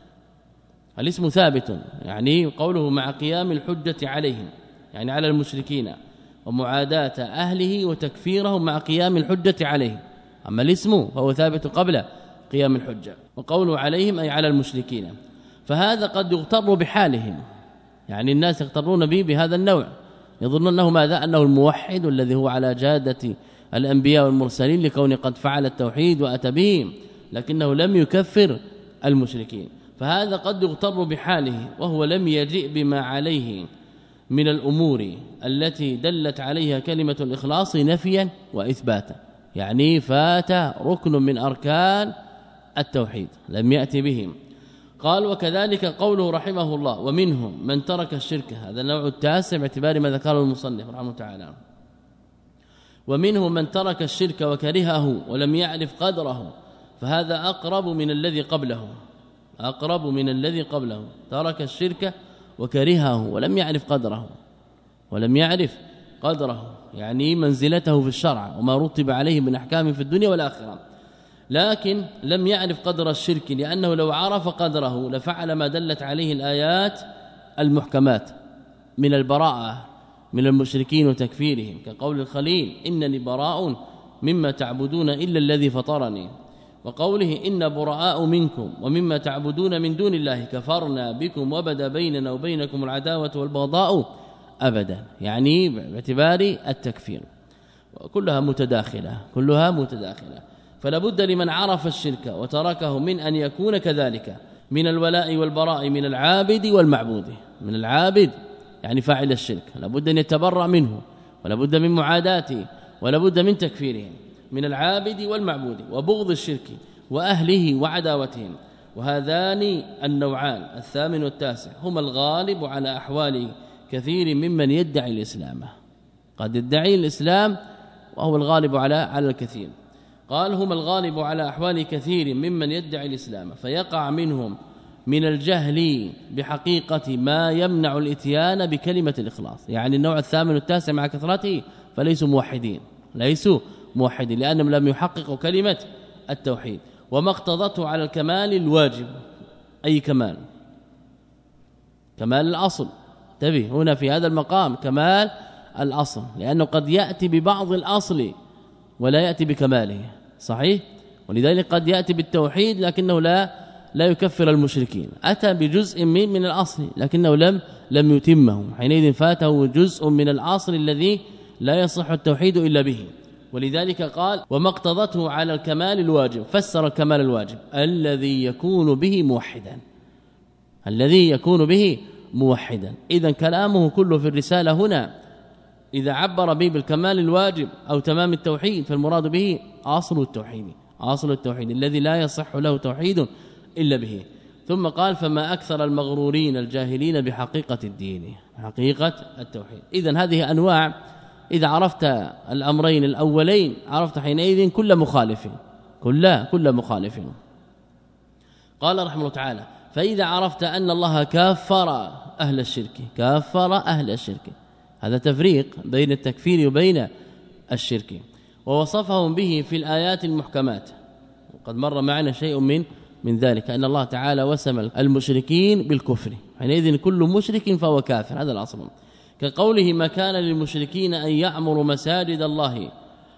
الاسم ثابت، يعني قوله مع قيام الحجة عليهم، يعني على المشركين، ومعاداة أهله وتكفيرهم مع قيام الحجة عليهم. أما الاسم فهو ثابت قبل قيام الحجة، وقوله عليهم أي على المشركين. فهذا قد يغتر بحالهم، يعني الناس يغترون به بهذا النوع، يظنون أنه ماذا؟ أنه الموحد الذي هو على جادة الأنبياء والمرسلين لكونه قد فعل التوحيد وأتى به، لكنه لم يكفر المشركين. فهذا قد يغتر بحاله وهو لم يجئ بما عليه من الأمور التي دلت عليها كلمة الإخلاص نفيا وإثباتا، يعني فات ركن من أركان التوحيد لم يأتي بهم. قال وكذلك قوله رحمه الله ومنهم من ترك الشرك، هذا النوع التاسع باعتبار ما ذكره المصنف رحمه تعالى. ومنهم من ترك الشرك وكرهه ولم يعرف قدره، فهذا أقرب من الذي قبله، أقرب من الذي قبله. ترك الشرك وكرهه ولم يعرف قدره، ولم يعرف قدره يعني منزلته في الشرع وما رتب عليه من أحكام في الدنيا والآخرة، لكن لم يعرف قدر الشرك، لأنه لو عرف قدره لفعل ما دلت عليه الآيات المحكمات من البراءة من المشركين وتكفيرهم، كقول الخليل إنني براء مما تعبدون إلا الذي فطرني، وقوله إن براء منكم ومما تعبدون من دون الله كفرنا بكم وبدا بيننا وبينكم العداوة والبغضاء أبدا، يعني باعتبار التكفير. كلها متداخلة، كلها متداخلة. فلا بد لمن عرف الشرك وتركه من أن يكون كذلك من الولاء والبراء من العابد والمعبود. من العابد يعني فاعل الشرك لا بد أن يتبرأ منه، ولا بد من معاداته، ولا بد من تكفيرهم، من العابد والمعبود وبغض الشرك وأهله وعداوتهم. وهذان النوعان الثامن والتاسع هما الغالب على أحوال كثير ممن يدعي الإسلام، قد يدعي الإسلام وهو الغالب على على الكثير. قال هما الغالب على أحوال كثير ممن يدعي الإسلام، فيقع منهم من الجهل بحقيقة ما يمنع الاتيان بكلمة الإخلاص. يعني النوع الثامن والتاسع مع كثرته فليسوا موحدين، ليسوا موحدين لأنهم لم يحققوا كلمة التوحيد وما اقتضته على الكمال الواجب. أي كمال؟ كمال الأصل. انتبه هنا في هذا المقام كمال الأصل، لأنه قد يأتي ببعض الأصل ولا يأتي بكماله، صحيح؟ ولذلك قد يأتي بالتوحيد لكنه لا لا يكفر المشركين، أتى بجزء من من الأصل لكنه لم لم يتمه، حينئذ فاته جزء من الأصل الذي لا يصح التوحيد إلا به. ولذلك قال وما اقتضته على الكمال الواجب، فسر الكمال الواجب الذي يكون به موحدا، الذي يكون به موحدا. إذن كلامه كله في الرسالة هنا إذا عبر به بالكمال الواجب أو تمام التوحيد فالمراد به أصل التوحيد، أصل التوحيد الذي لا يصح له توحيد إلا به. ثم قال فما أكثر المغرورين الجاهلين بحقيقة الدين. حقيقة التوحيد. إذن هذه أنواع، إذا عرفت الأمرين الأولين عرفت حينئذ كل مخالف كل كل مخالف. قال رحمه الله تعالى: فإذا عرفت أن الله كفر أهل الشرك كفر أهل الشرك، هذا تفريق بين التكفير وبين الشرك، ووصفهم به في الآيات المحكمات، وقد مر معنا شيء من من ذلك، أن الله تعالى وسم المشركين بالكفر، حينئذ كل مشرك فهو كافر، هذا الأصل. كقوله: ما كان للمشركين أن يعمروا مساجد الله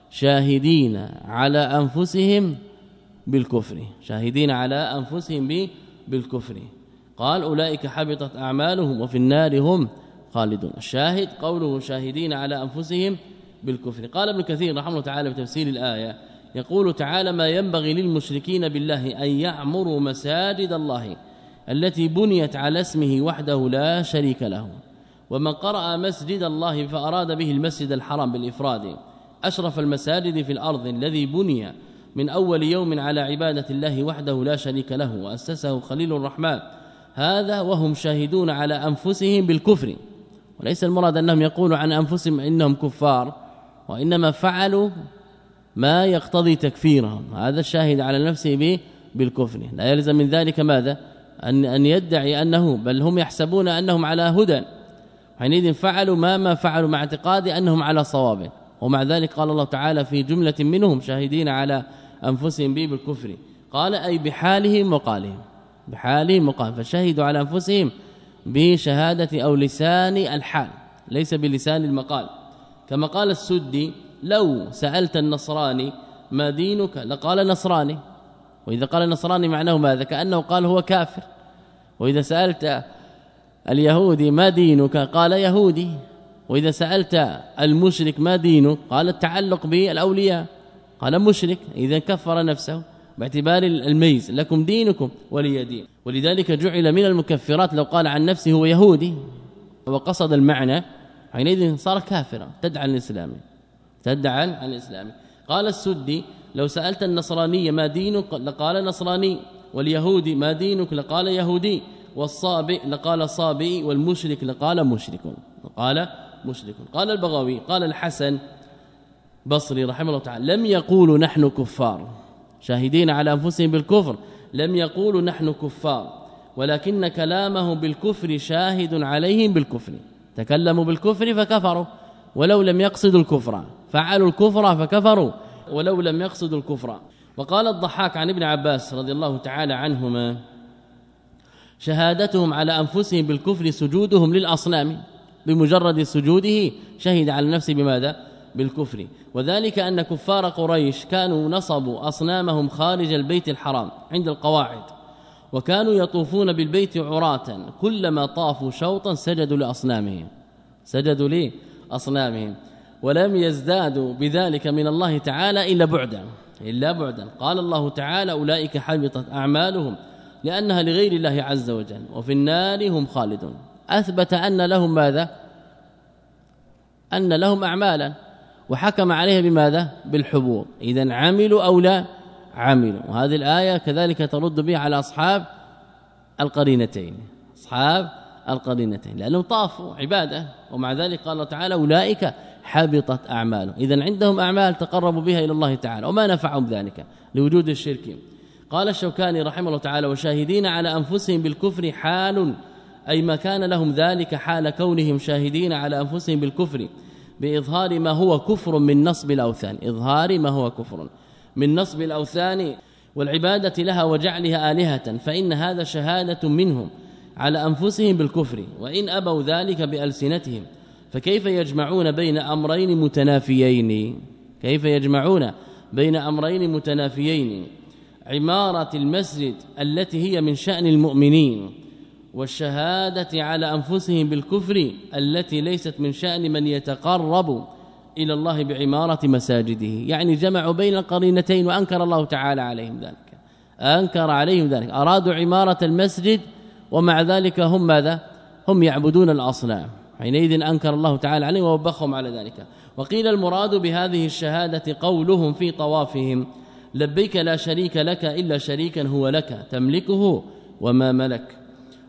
شاهدين على أنفسهم بالكفر، شاهدين على أنفسهم بالكفر. قال: أولئك حبطت أعمالهم وفي النار هم خالدون. الشاهد قوله شاهدين على أنفسهم بالكفر. قال ابن كثير رحمه الله تعالى بتفسير الآية، يقول تعالى: ما ينبغي للمشركين بالله أن يعمروا مساجد الله التي بنيت على اسمه وحده لا شريك له. ومن قرأ مسجد الله فأراد به المسجد الحرام بالإفراد، أشرف المساجد في الأرض الذي بني من أول يوم على عبادة الله وحده لا شريك له وأسسه خليل الرحمن، هذا وهم شاهدون على أنفسهم بالكفر. وليس المراد أنهم يقولوا عن أنفسهم إنهم كفار، وإنما فعلوا ما يقتضي تكفيرهم، هذا الشاهد على نفسه به بالكفر. لا يلزم من ذلك ماذا؟ أن أن يدعي أنه، بل هم يحسبون أنهم على هدى، حينئذ فعلوا ما ما فعلوا مع اعتقاد أنهم على صواب. ومع ذلك قال الله تعالى في جملة منهم شاهدين على أنفسهم به بالكفر، قال: أي بحالهم وقالهم، بحالهم وقالهم، فشهدوا على أنفسهم بشهادة أو لسان الحال ليس بلسان المقال. كما قال السدي: لو سألت النصراني ما دينك لقال نصراني، وإذا قال نصراني معناه ماذا؟ كأنه قال هو كافر. وإذا سألت اليهودي ما دينك قال يهودي، وإذا سألت المشرك ما دينك قال التعلق بالأولياء قال مشرك، إذا كفر نفسه باعتبار الميز، لكم دينكم ولي دين. ولذلك جعل من المكفرات لو قال عن نفسه هو يهودي وقصد المعنى، حينئذ صار كافرا تدعى عن الإسلام تدعى عن الإسلام. قال السدي: لو سألت النصراني ما دينك لقال نصراني، واليهودي ما دينك لقال يهودي، والصابئ لقال صابئي، والمشرك لقال مشرك قال مشرك. قال البغوي: قال الحسن بصري رحمه الله تعالى: لم يقولوا نحن كفار شاهدين على أنفسهم بالكفر، لم يقولوا نحن كفار، ولكن كلامهم بالكفر شاهد عليهم بالكفر، تكلموا بالكفر فكفروا ولو لم يقصدوا الكفر، فعلوا الكفر فكفروا ولو لم يقصدوا الكفر. وقال الضحاك عن ابن عباس رضي الله تعالى عنهما: شهادتهم على أنفسهم بالكفر سجودهم للأصنام، بمجرد سجوده شهد على نفسه بماذا؟ بالكفر. وذلك أن كفار قريش كانوا نصبوا أصنامهم خارج البيت الحرام عند القواعد، وكانوا يطوفون بالبيت عراة، كلما طافوا شوطا سجدوا لأصنامهم سجدوا لأصنامهم ولم يزدادوا بذلك من الله تعالى إلا بعدا إلا بعدا. قال الله تعالى: أولئك حبطت أعمالهم لأنها لغير الله عز وجل وفي النار هم خالدون. أثبت أن لهم ماذا؟ أن لهم أعمالا، وحكم عليها بماذا؟ بالحبوط. إذن عملوا أو لا عملوا. وهذه الآية كذلك ترد بها على أصحاب القرينتين أصحاب القرينتين لأنهم طافوا عبادة، ومع ذلك قال الله تعالى: أولئك حبطت أعمالهم. إذن عندهم أعمال تقربوا بها إلى الله تعالى وما نفعهم ذلك لوجود الشرك. قال الشوكاني رحمه الله تعالى: وشاهدين على أنفسهم بالكفر حال، أي ما كان لهم ذلك حال كونهم شاهدين على أنفسهم بالكفر، بإظهار ما هو كفر من نصب الأوثان، إظهار ما هو كفر من نصب الأوثان والعبادة لها وجعلها آلهة، فإن هذا شهادة منهم على أنفسهم بالكفر، وإن أبوا ذلك بألسنتهم. فكيف يجمعون بين أمرين متنافيين كيف يجمعون بين أمرين متنافيين عمارة المسجد التي هي من شأن المؤمنين، والشهادة على أنفسهم بالكفر التي ليست من شأن من يتقرب إلى الله بعمارة مساجده؟ يعني جمعوا بين القرينتين، وأنكر الله تعالى عليهم ذلك أنكر عليهم ذلك أرادوا عمارة المسجد ومع ذلك هم ماذا؟ هم يعبدون الأصنام، حينئذ أنكر الله تعالى عليهم ووبخهم على ذلك. وقيل المراد بهذه الشهادة قولهم في طوافهم: لبيك لا شريك لك إلا شريكا هو لك تملكه وما ملك.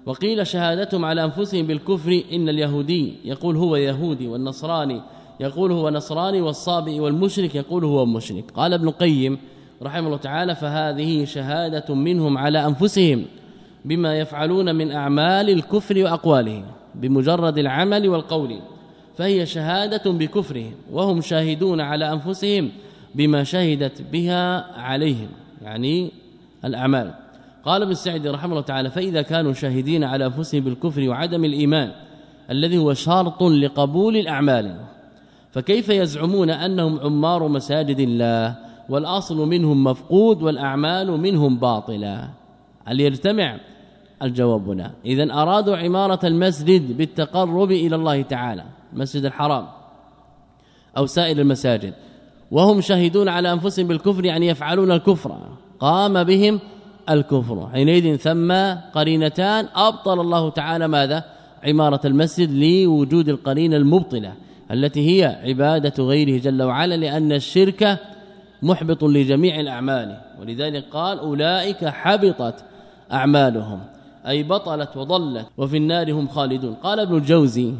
وقيل شهادتهم على أنفسهم بالكفر إن اليهودي يقول هو يهودي والنصراني يقول هو نصراني والصابئ والمشرك يقول هو مشرك. قال ابن القيم رحمه الله تعالى فهذه شهادة منهم على أنفسهم بما يفعلون من أعمال الكفر وأقواله بمجرد العمل والقول، فهي شهادة بكفرهم وهم شاهدون على أنفسهم بما شهدت بها عليهم يعني الأعمال. قال ابن السعدي رحمه الله تعالى فإذا كانوا شاهدين على أنفسهم بالكفر وعدم الإيمان الذي هو شرط لقبول الأعمال، فكيف يزعمون أنهم عمار مساجد الله والأصل منهم مفقود والأعمال منهم باطلة؟ هل يجتمع؟ الجواب لا. إذن أرادوا عمارة المسجد بالتقرب إلى الله تعالى المسجد الحرام أو سائر المساجد وهم شاهدون على أنفسهم بالكفر يعني يفعلون الكفر قام بهم الكفر، حينئذ ثم قرينتان أبطل الله تعالى ماذا؟ عمارة المسجد لوجود القرينة المبطلة التي هي عبادة غيره جل وعلا، لأن الشرك محبط لجميع الأعمال، ولذلك قال أولئك حبطت أعمالهم أي بطلت وضلت وفي النار هم خالدون. قال ابن الجوزي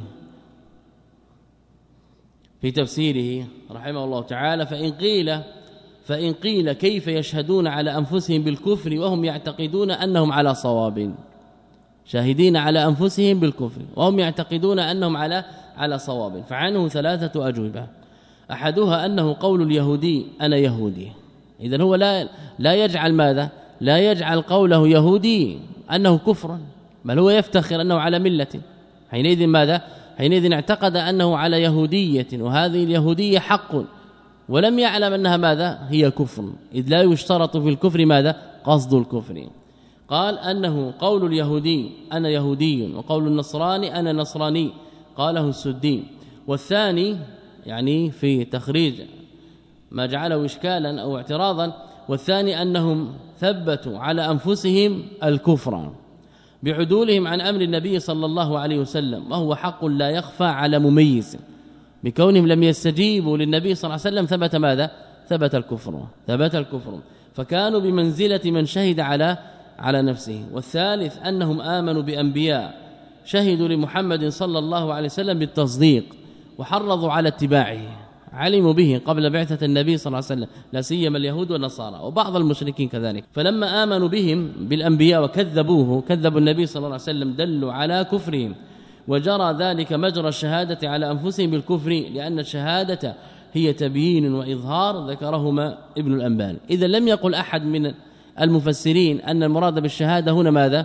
في تفسيره رحمه الله تعالى فإن قيل فإن قيل كيف يشهدون على أنفسهم بالكفر وهم يعتقدون أنهم على صواب، شاهدين على أنفسهم بالكفر وهم يعتقدون أنهم على على صواب، فعنه ثلاثة أجوبة. أحدها أنه قول اليهودي أنا يهودي، إذن هو لا لا يجعل ماذا؟ لا يجعل قوله يهودي أنه كفر، بل هو يفتخر أنه على ملة، حينئذ ماذا؟ حينئذ اعتقد أنه على يهودية وهذه اليهودية حق، ولم يعلم أنها ماذا؟ هي كفر، إذ لا يشترط في الكفر ماذا؟ قصد الكفر. قال أنه قول اليهودي أنا يهودي وقول النصراني أنا نصراني، قاله السدي. والثاني يعني في تخريج ما جعله إشكالا أو اعتراضا، والثاني أنهم ثبتوا على أنفسهم الكفر بعدولهم عن أمر النبي صلى الله عليه وسلم، وهو حق لا يخفى على مميز، بكونهم لم يستجيبوا للنبي صلى الله عليه وسلم ثبت ماذا؟ ثبت الكفر ثبت الكفر فكانوا بمنزلة من شهد على على نفسه. والثالث أنهم آمنوا بأنبياء شهدوا لمحمد صلى الله عليه وسلم بالتصديق وحرضوا على اتباعه، علموا به قبل بعثة النبي صلى الله عليه وسلم لا سيما اليهود والنصارى وبعض المشركين كذلك، فلما آمنوا بهم بالأنبياء وكذبوه كذبوا النبي صلى الله عليه وسلم دلوا على كفرهم، وجرى ذلك مجرى الشهادة على أنفسهم بالكفر، لأن الشهادة هي تبيين وإظهار ذكرهما ابن الأنباري. إذا لم يقل أحد من المفسرين أن المراد بالشهادة هنا ماذا؟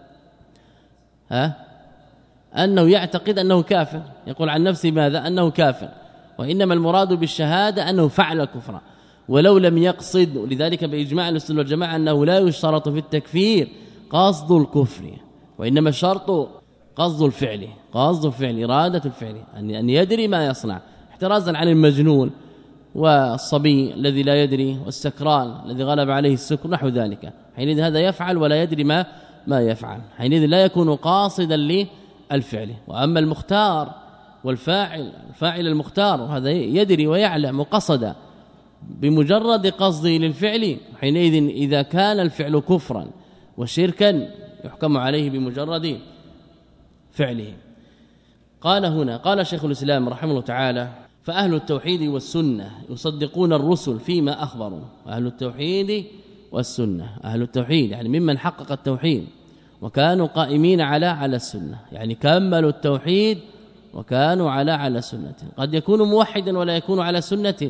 ها؟ أنه يعتقد أنه كافر، يقول عن نفسه ماذا؟ أنه كافر، وإنما المراد بالشهادة أنه فعل الكفر ولو لم يقصد. ولذلك بإجماع السنة والجماعة أنه لا يشترط في التكفير قصد الكفر، وإنما الشرط قصد الفعل قصد الفعل إرادة الفعل، أن يدري ما يصنع، احترازا عن المجنون والصبي الذي لا يدري والسكران الذي غلب عليه السكر نحو ذلك، حينئذ هذا يفعل ولا يدري ما ما يفعل، حينئذ لا يكون قاصدا للفعل. وأما المختار والفاعل الفاعل المختار هذا يدري ويعلم وقصد بمجرد قصده للفعل، حينئذ إذا كان الفعل كفرا وشركا يحكم عليه بمجرد فعله. قال هنا قال شيخ الإسلام رحمه الله تعالى فأهل التوحيد والسنة يصدقون الرسل فيما أخبروا. أهل التوحيد والسنة، أهل التوحيد يعني ممن حقق التوحيد وكانوا قائمين على على السنة، يعني كملوا التوحيد وكانوا على على سنة. قد يكون موحدا ولا يكون على سنة،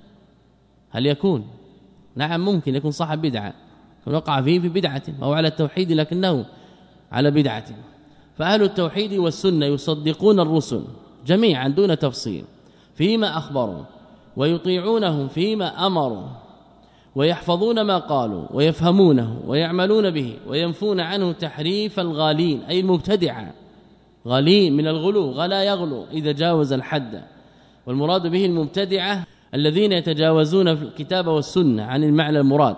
هل يكون؟ نعم ممكن يكون صاحب بدعة وقع فيه في بدعة أو على التوحيد لكنه على بدعة. فأهل التوحيد والسنة يصدقون الرسل جميعا دون تفصيل فيما أخبروا، ويطيعونهم فيما أمروا، ويحفظون ما قالوا ويفهمونه ويعملون به، وينفون عنه تحريف الغالين أي المبتدعة، غالين من الغلو، غلا يغلو إذا جاوز الحد، والمراد به المبتدعة الذين يتجاوزون في الكتاب والسنة عن المعنى المراد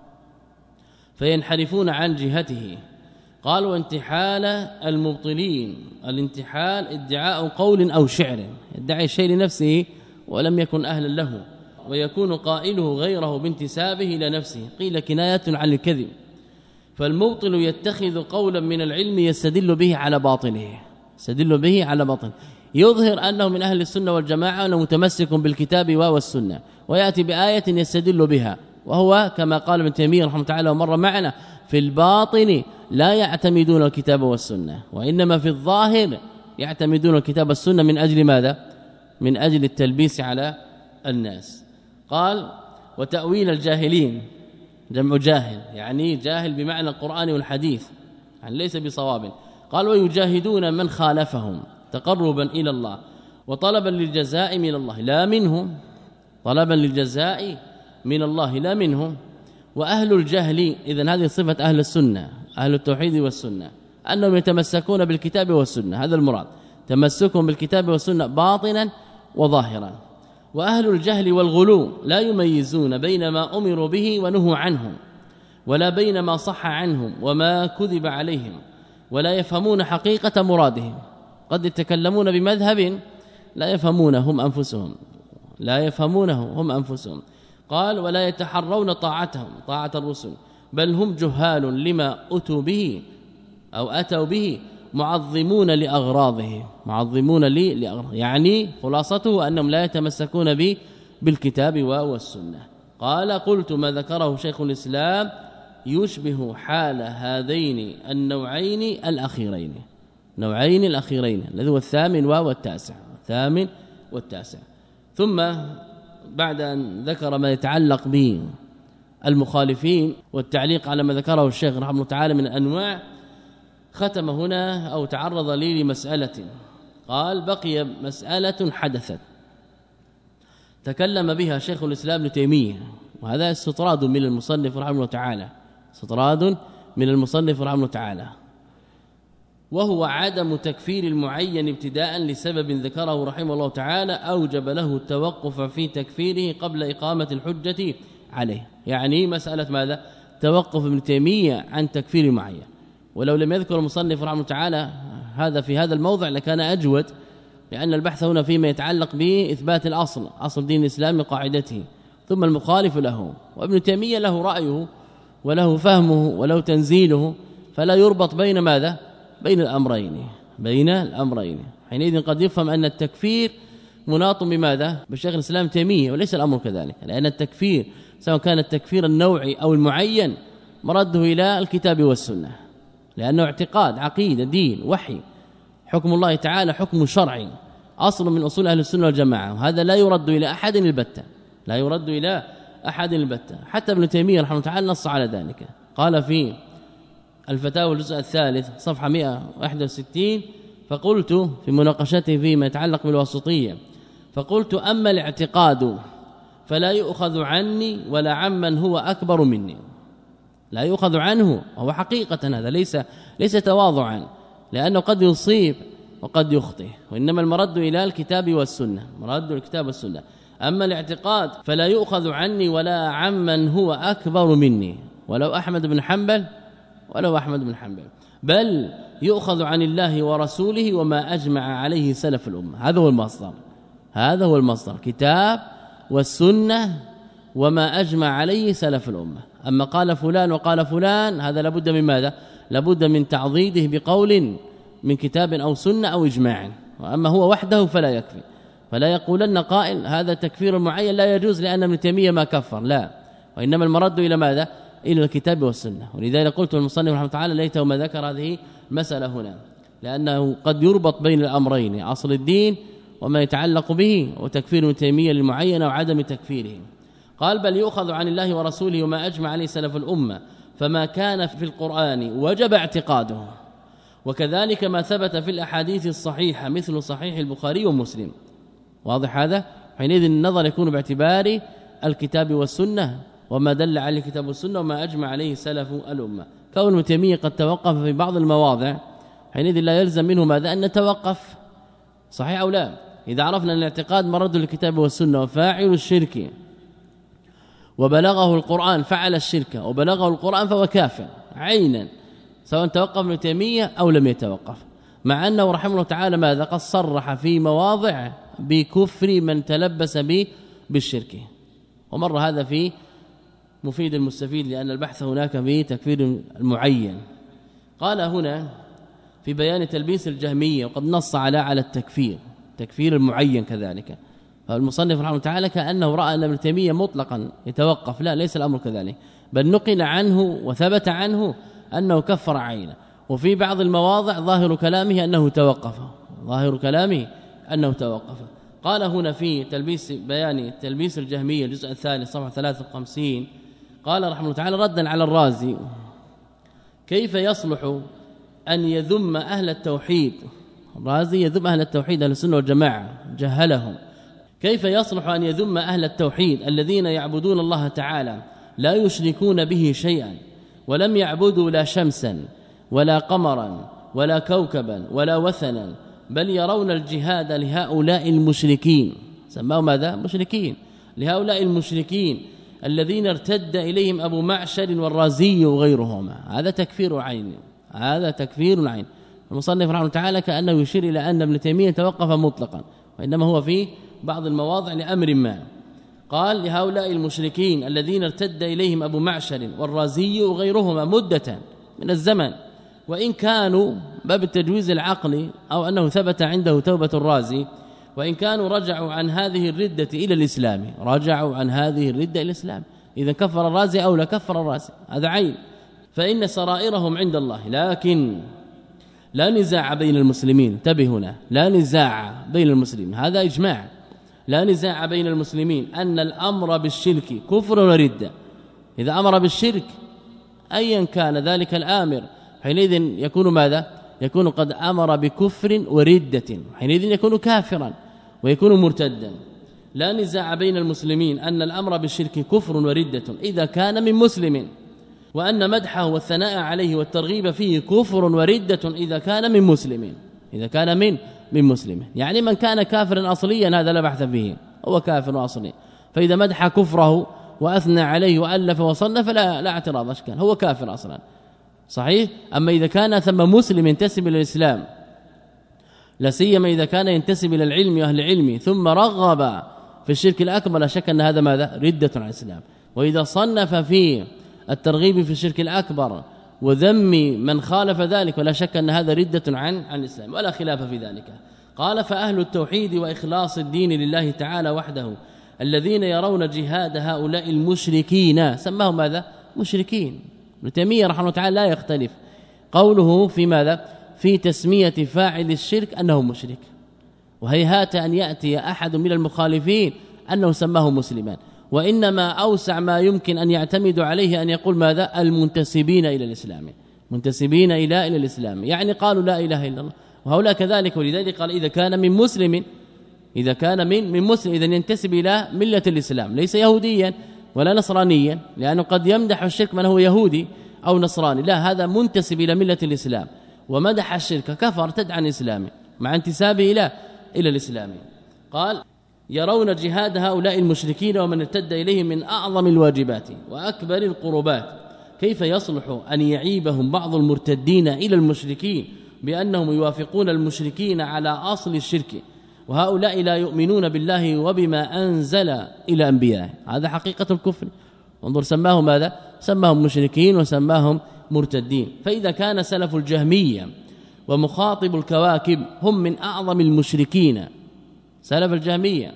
فينحرفون عن جهته. قال وانتحال المبطلين، الانتحال ادعاء قول أو شعر، يدعي الشيء لنفسه ولم يكن أهلا له، ويكون قائله غيره بانتسابه إلى نفسه، قيل كناية عن الكذب، فالمبطل يتخذ قولا من العلم يستدل به على باطله يستدل به على باطله يظهر أنه من أهل السنة والجماعة أنه متمسك بالكتاب والسنة ويأتي بآية يستدل بها وهو كما قال ابن تيمية رحمه الله تعالى ومر معنا في الباطن لا يعتمدون الكتاب والسنة وإنما في الظاهر يعتمدون الكتاب والسنة من أجل ماذا؟ من أجل التلبيس على الناس. قال وتأويل الجاهلين جمع جاهل يعني جاهل بمعنى القرآن والحديث يعني ليس بصواب. قال ويجاهدون من خالفهم تقربا إلى الله وطلبا للجزاء من الله لا منهم طلبا للجزاء من الله لا منهم. وأهل الجهل إذن هذه صفة أهل السنة أهل التوحيد والسنة أنهم يتمسكون بالكتاب والسنة هذا المراد تمسكهم بالكتاب والسنة باطنا وظاهرا. وأهل الجهل والغلو لا يميزون بين ما أمروا به ونهوا عنه ولا بين ما صح عنهم وما كذب عليهم ولا يفهمون حقيقة مرادهم قد يتكلمون بمذهب لا يفهمونه هم أنفسهم لا يفهمونه هم أنفسهم. قال ولا يتحرون طاعتهم طاعة الرسل بل هم جهال لما أتوا به أو أتوا به معظمون لأغراضه معظمون لي لأغراضه يعني خلاصته أنهم لا يتمسكون به بالكتاب والسنة. قال قلت ما ذكره شيخ الإسلام يشبه حال هذين النوعين الأخيرين نوعين الأخيرين الذي هو الثامن والتاسع الثامن والتاسع. ثم بعد أن ذكر ما يتعلق بالمخالفين والتعليق على ما ذكره الشيخ رحمه الله تعالى من الأنواع ختم هنا أو تعرض لي لمسألة. قال بقي مسألة حدثت تكلم بها شيخ الإسلام ابن تيمية وهذا استطراد من المصنف رحمه الله تعالى استطراد من المصنف رحمه الله تعالى وهو عدم تكفير المعين ابتداء لسبب ذكره رحمه الله تعالى أوجب له التوقف في تكفيره قبل إقامة الحجة عليه. يعني مسألة ماذا؟ توقف ابن تيمية عن تكفير معين ولو لم يذكر المصنف رحمه الله تعالى هذا في هذا الموضع لكان أجود لأن البحث هنا فيما يتعلق بإثبات الأصل أصل دين الإسلام وقاعدته ثم المخالف له وابن تيمية له رأيه وله فهمه وله تنزيله فلا يربط بين ماذا؟ بين الأمرين بين الأمرين حينئذ قد يفهم أن التكفير مناط بماذا؟ بالشيخ الإسلام تيمية وليس الأمر كذلك لأن التكفير سواء كان التكفير النوعي أو المعين مرده إلى الكتاب والسنة لأنه اعتقاد عقيدة دين وحي حكم الله تعالى حكم شرعي أصل من أصول أهل السنة والجماعة وهذا لا يرد إلى أحد البتة لا يرد إلى أحد البتة. حتى ابن تيمية رحمه الله تعالى نص على ذلك قال في الفتاوى الجزء الثالث صفحة مئة وواحد وستين فقلت في مناقشته فيما يتعلق بالواسطية فقلت أما الاعتقاد فلا يؤخذ عني ولا عمن هو أكبر مني لا يؤخذ عنه وهو حقيقة هذا ليس ليس تواضعا لأنه قد يصيب وقد يخطئ وإنما المرد إلى الكتاب والسنة مرد الكتاب والسنة. أما الاعتقاد فلا يؤخذ عني ولا عمن هو أكبر مني ولو أحمد بن حنبل ولو أحمد بن حنبل بل يؤخذ عن الله ورسوله وما أجمع عليه سلف الأمة هذا هو المصدر هذا هو المصدر كتاب والسنة وما أجمع عليه سلف الأمة. أما قال فلان وقال فلان هذا لابد من ماذا؟ لابد من تعضيده بقول من كتاب أو سنة أو إجماع وأما هو وحده فلا يكفي فلا يقولن قائل هذا تكفير معين لا يجوز لأن ابن تيمية ما كفر لا وإنما المرد إلى ماذا؟ إلى الكتاب والسنة. ولذلك قلت المصنف رحمه الله تعالى ليته ما ذكر هذه المسألة هنا لأنه قد يربط بين الأمرين أصل الدين وما يتعلق به وتكفير ابن تيمية للمعين وعدم تكفيره. قال بل يؤخذ عن الله ورسوله وما أجمع عليه سلف الأمة فما كان في القرآن وجب اعتقاده وكذلك ما ثبت في الأحاديث الصحيحة مثل صحيح البخاري ومسلم واضح هذا؟ حينئذ النظر يكون باعتبار الكتاب والسنة وما دل عليه الكتاب والسنة وما أجمع عليه سلف الأمة. كون ابن تيمية قد توقف في بعض المواضع حينئذ لا يلزم منه ماذا؟ أن نتوقف صحيح أو لا. إذا عرفنا أن الاعتقاد مرد للكتاب والسنة وفاعل الشرك وبلغه القرآن فعل الشرك وبلغه القرآن فهو كافر عينا سواء توقف ابن تيمية أو لم يتوقف مع أنه رحمه الله تعالى ماذا؟ قد صرح في مواضع بكفر من تلبس به بالشرك ومر هذا في مفيد المستفيد لأن البحث هناك في تكفير المعين. قال هنا في بيان تلبيس الجهمية وقد نص على على التكفير تكفير المعين كذلك. فالمصنف رحمه الله تعالى كأنه رأى أن ابن تيمية مطلقا يتوقف، لا ليس الأمر كذلك، بل نقل عنه وثبت عنه أنه كفر عينه، وفي بعض المواضع ظاهر كلامه أنه توقف ظاهر كلامه أنه توقف. قال هنا في تلبيس بيان تلبيس الجهمية الجزء الثاني صفحة ثلاثة وخمسين قال رحمه الله تعالى ردا على الرازي: كيف يصلح أن يذم أهل التوحيد؟ الرازي يذم أهل التوحيد أهل السنة والجماعة جهلهم. كيف يصلح أن يذم أهل التوحيد الذين يعبدون الله تعالى لا يشركون به شيئا، ولم يعبدوا لا شمسا ولا قمرا ولا كوكبا ولا وثنا، بل يرون الجهاد لهؤلاء المشركين، سماهم ماذا؟ مشركين، لهؤلاء المشركين الذين ارتد إليهم أبو معشر والرازي وغيرهما. هذا تكفير عين، هذا تكفير عين. المصنف رحمه الله تعالى كأنه يشير إلى أن ابن تيمية توقف مطلقا، وإنما هو في بعض المواضع لأمر ما. قال لهؤلاء المشركين الذين ارتد إليهم أبو معشر والرازي وغيرهما مدة من الزمن، وإن كانوا باب التجويز العقلي أو أنه ثبت عنده توبة الرازي، وإن كانوا رجعوا عن هذه الردة إلى الإسلام، رجعوا عن هذه الردة إلى الإسلام، إذا كفر الرازي أو لا كفر الرازي هذا عين، فإن سرائرهم عند الله. لكن لا نزاع بين المسلمين، انتبه هنا، لا نزاع بين المسلمين، هذا إجماع، لا نزاع بين المسلمين أن الأمر بالشرك كفر وردة. إذا أمر بالشرك أيا كان ذلك الآمر حينئذ يكون ماذا؟ يكون قد أمر بكفر وردة، حينئذ يكون كافرا ويكون مرتدا. لا نزاع بين المسلمين أن الأمر بالشرك كفر وردة إذا كان من مسلم، وأن مدحه والثناء عليه والترغيب فيه كفر وردة إذا كان من مسلم، إذا كان من من مسلم. يعني من كان كافرا أصليا هذا لا بحث فيه، هو كافر أصلي، فإذا مدح كفره وأثنى عليه وألف وصنف لا لا اعتراض أشكال، هو كافر أصلا صحيح. أما إذا كان ثم مسلم ينتسب إلى الإسلام، لا سيما إذا كان ينتسب إلى العلم وأهل العلم ثم رغب في الشرك الأكبر، لا شك أن هذا ماذا؟ ردة عن الإسلام. وإذا صنف في الترغيب في الشرك الأكبر وذم من خالف ذلك، ولا شك أن هذا ردة عن عن الإسلام، ولا خلاف في ذلك. قال: فأهل التوحيد وإخلاص الدين لله تعالى وحده الذين يرون جهاد هؤلاء المشركين، سماهم ماذا؟ مشركين. ابن تيمية رحمه الله تعالى لا يختلف قوله في ماذا؟ في تسمية فاعل الشرك أنه مشرك، وهيهات أن يأتي أحد من المخالفين أنه سماه مسلما، وإنما أوسع ما يمكن أن يعتمد عليه أن يقول ماذا؟ المنتسبين إلى الإسلام، منتسبين إلى إلى الإسلام، يعني قالوا لا إله إلا الله. وهؤلاء كذلك، ولذلك قال إذا كان من مسلم، إذا كان من من مسلم إذا ينتسب إلى ملة الإسلام، ليس يهوديا ولا نصرانيا، لأنه قد يمدح الشرك من هو يهودي أو نصراني، لا، هذا منتسب إلى ملة الإسلام، ومدح الشرك كفر تد عن الإسلام مع انتسابه إلى إلى الإسلام. قال: يرون جهاد هؤلاء المشركين ومن ارتد إليهم من أعظم الواجبات وأكبر القربات. كيف يصلح أن يعيبهم بعض المرتدين إلى المشركين بأنهم يوافقون المشركين على أصل الشرك، وهؤلاء لا يؤمنون بالله وبما أنزل إلى أنبيائه؟ هذا حقيقة الكفر. انظر، سماهم ماذا؟ سماهم مشركين وسماهم مرتدين. فإذا كان سلف الجهمية ومخاطب الكواكب هم من أعظم المشركين، سلف الجهمية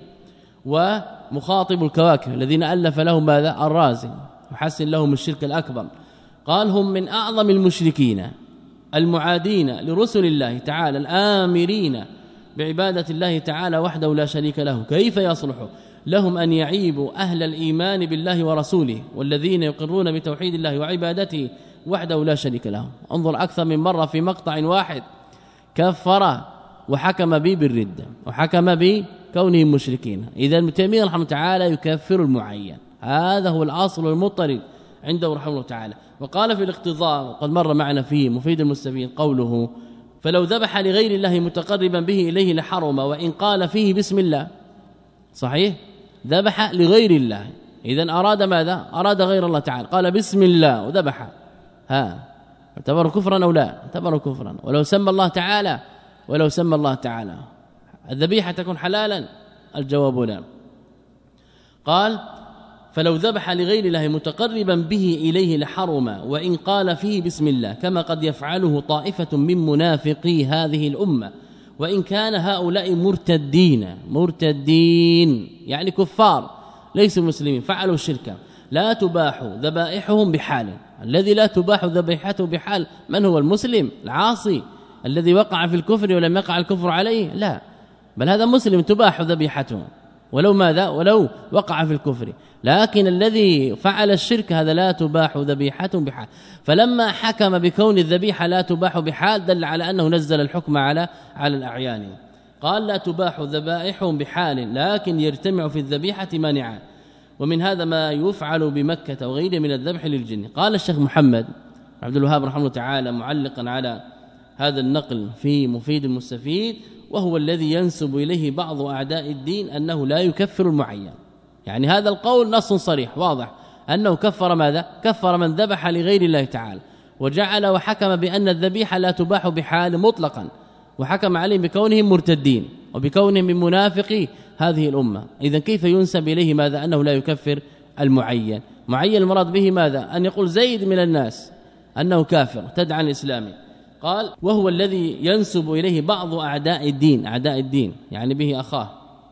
ومخاطب الكواكب الذين ألف لهم ماذا؟ الرازي وحسن لهم الشرك الأكبر، قال هم من أعظم المشركين المعادين لرسل الله تعالى الآمرين بعبادة الله تعالى وحده لا شريك له. كيف يصلح لهم أن يعيبوا أهل الإيمان بالله ورسوله والذين يقرون بتوحيد الله وعبادته وحده لا شريك له؟ انظر أكثر من مرة في مقطع واحد كفر وحكم به بالردة وحكم بكونهم مشركين. إذا ابن تيمية رحمه الله تعالى يكفر المعين، هذا هو الأصل المضطرد عنده رحمه الله تعالى. وقال في الاقتضاء وقد مر معنا فيه مفيد المستفيد قوله: فلو ذبح لغير الله متقربا به إليه لحرم وإن قال فيه بسم الله. صحيح، ذبح لغير الله، إذن أراد ماذا؟ أراد غير الله تعالى، قال بسم الله وذبح، ها اعتبر كفرا أو لا؟ اعتبر كفرا. ولو سمى الله تعالى ولو سمى الله تعالى الذبيحة تكون حلالا؟ الجواب لا. قال: فلو ذبح لغير الله متقربا به إليه لحرم وإن قال فيه بسم الله، كما قد يفعله طائفة من منافقي هذه الأمة، وإن كان هؤلاء مرتدين مرتدين يعني كفار ليسوا مسلمين فعلوا الشرك، لا تباح ذبائحهم بحال. الذي لا تباح ذبيحته بحال من هو؟ المسلم العاصي الذي وقع في الكفر ولم يقع الكفر عليه، لا، بل هذا مسلم تباح ذبيحته ولو ماذا ولو وقع في الكفر، لكن الذي فعل الشرك هذا لا تباح ذبيحته بحال. فلما حكم بكون الذبيحه لا تباح بحال دل على انه نزل الحكم على على الاعيان. قال لا تباح ذبائحهم بحال لكن يجتمع في الذبيحه مانعان، ومن هذا ما يفعل بمكة وغيره من الذبح للجن. قال الشيخ محمد عبد الوهاب رحمه الله تعالى معلقا على هذا النقل في مفيد المستفيد، وهو الذي ينسب إليه بعض أعداء الدين أنه لا يكفر المعين. يعني هذا القول نص صريح واضح أنه كفر ماذا؟ كفر من ذبح لغير الله تعالى، وجعل وحكم بأن الذبيحة لا تباح بحال مطلقا، وحكم عليهم بكونهم مرتدين وبكونهم من منافقي هذه الأمة. إذن كيف ينسب إليه ماذا؟ أنه لا يكفر المعين. معين المراد به ماذا؟ أن يقول زيد من الناس أنه كافر تدعى عن الإسلام. قال وهو الذي ينسب إليه بعض أعداء الدين، أعداء الدين يعني به أخاه،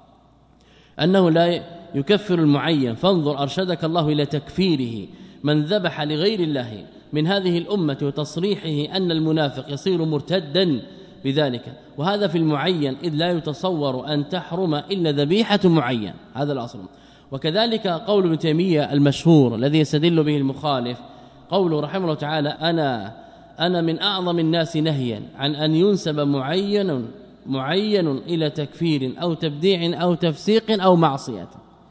أنه لا يكفر المعين. فانظر أرشدك الله إلى تكفيره من ذبح لغير الله من هذه الأمة وتصريحه أن المنافق يصير مرتدا بذلك، وهذا في المعين إذ لا يتصور أن تحرم إلا ذبيحة معين، هذا الأصل. وكذلك قول ابن تيمية المشهور الذي يستدل به المخالف، قوله رحمه الله تعالى أنا أنا من أعظم الناس نهيا عن أن ينسب معين معين إلى تكفير أو تبديع أو تفسيق أو معصية،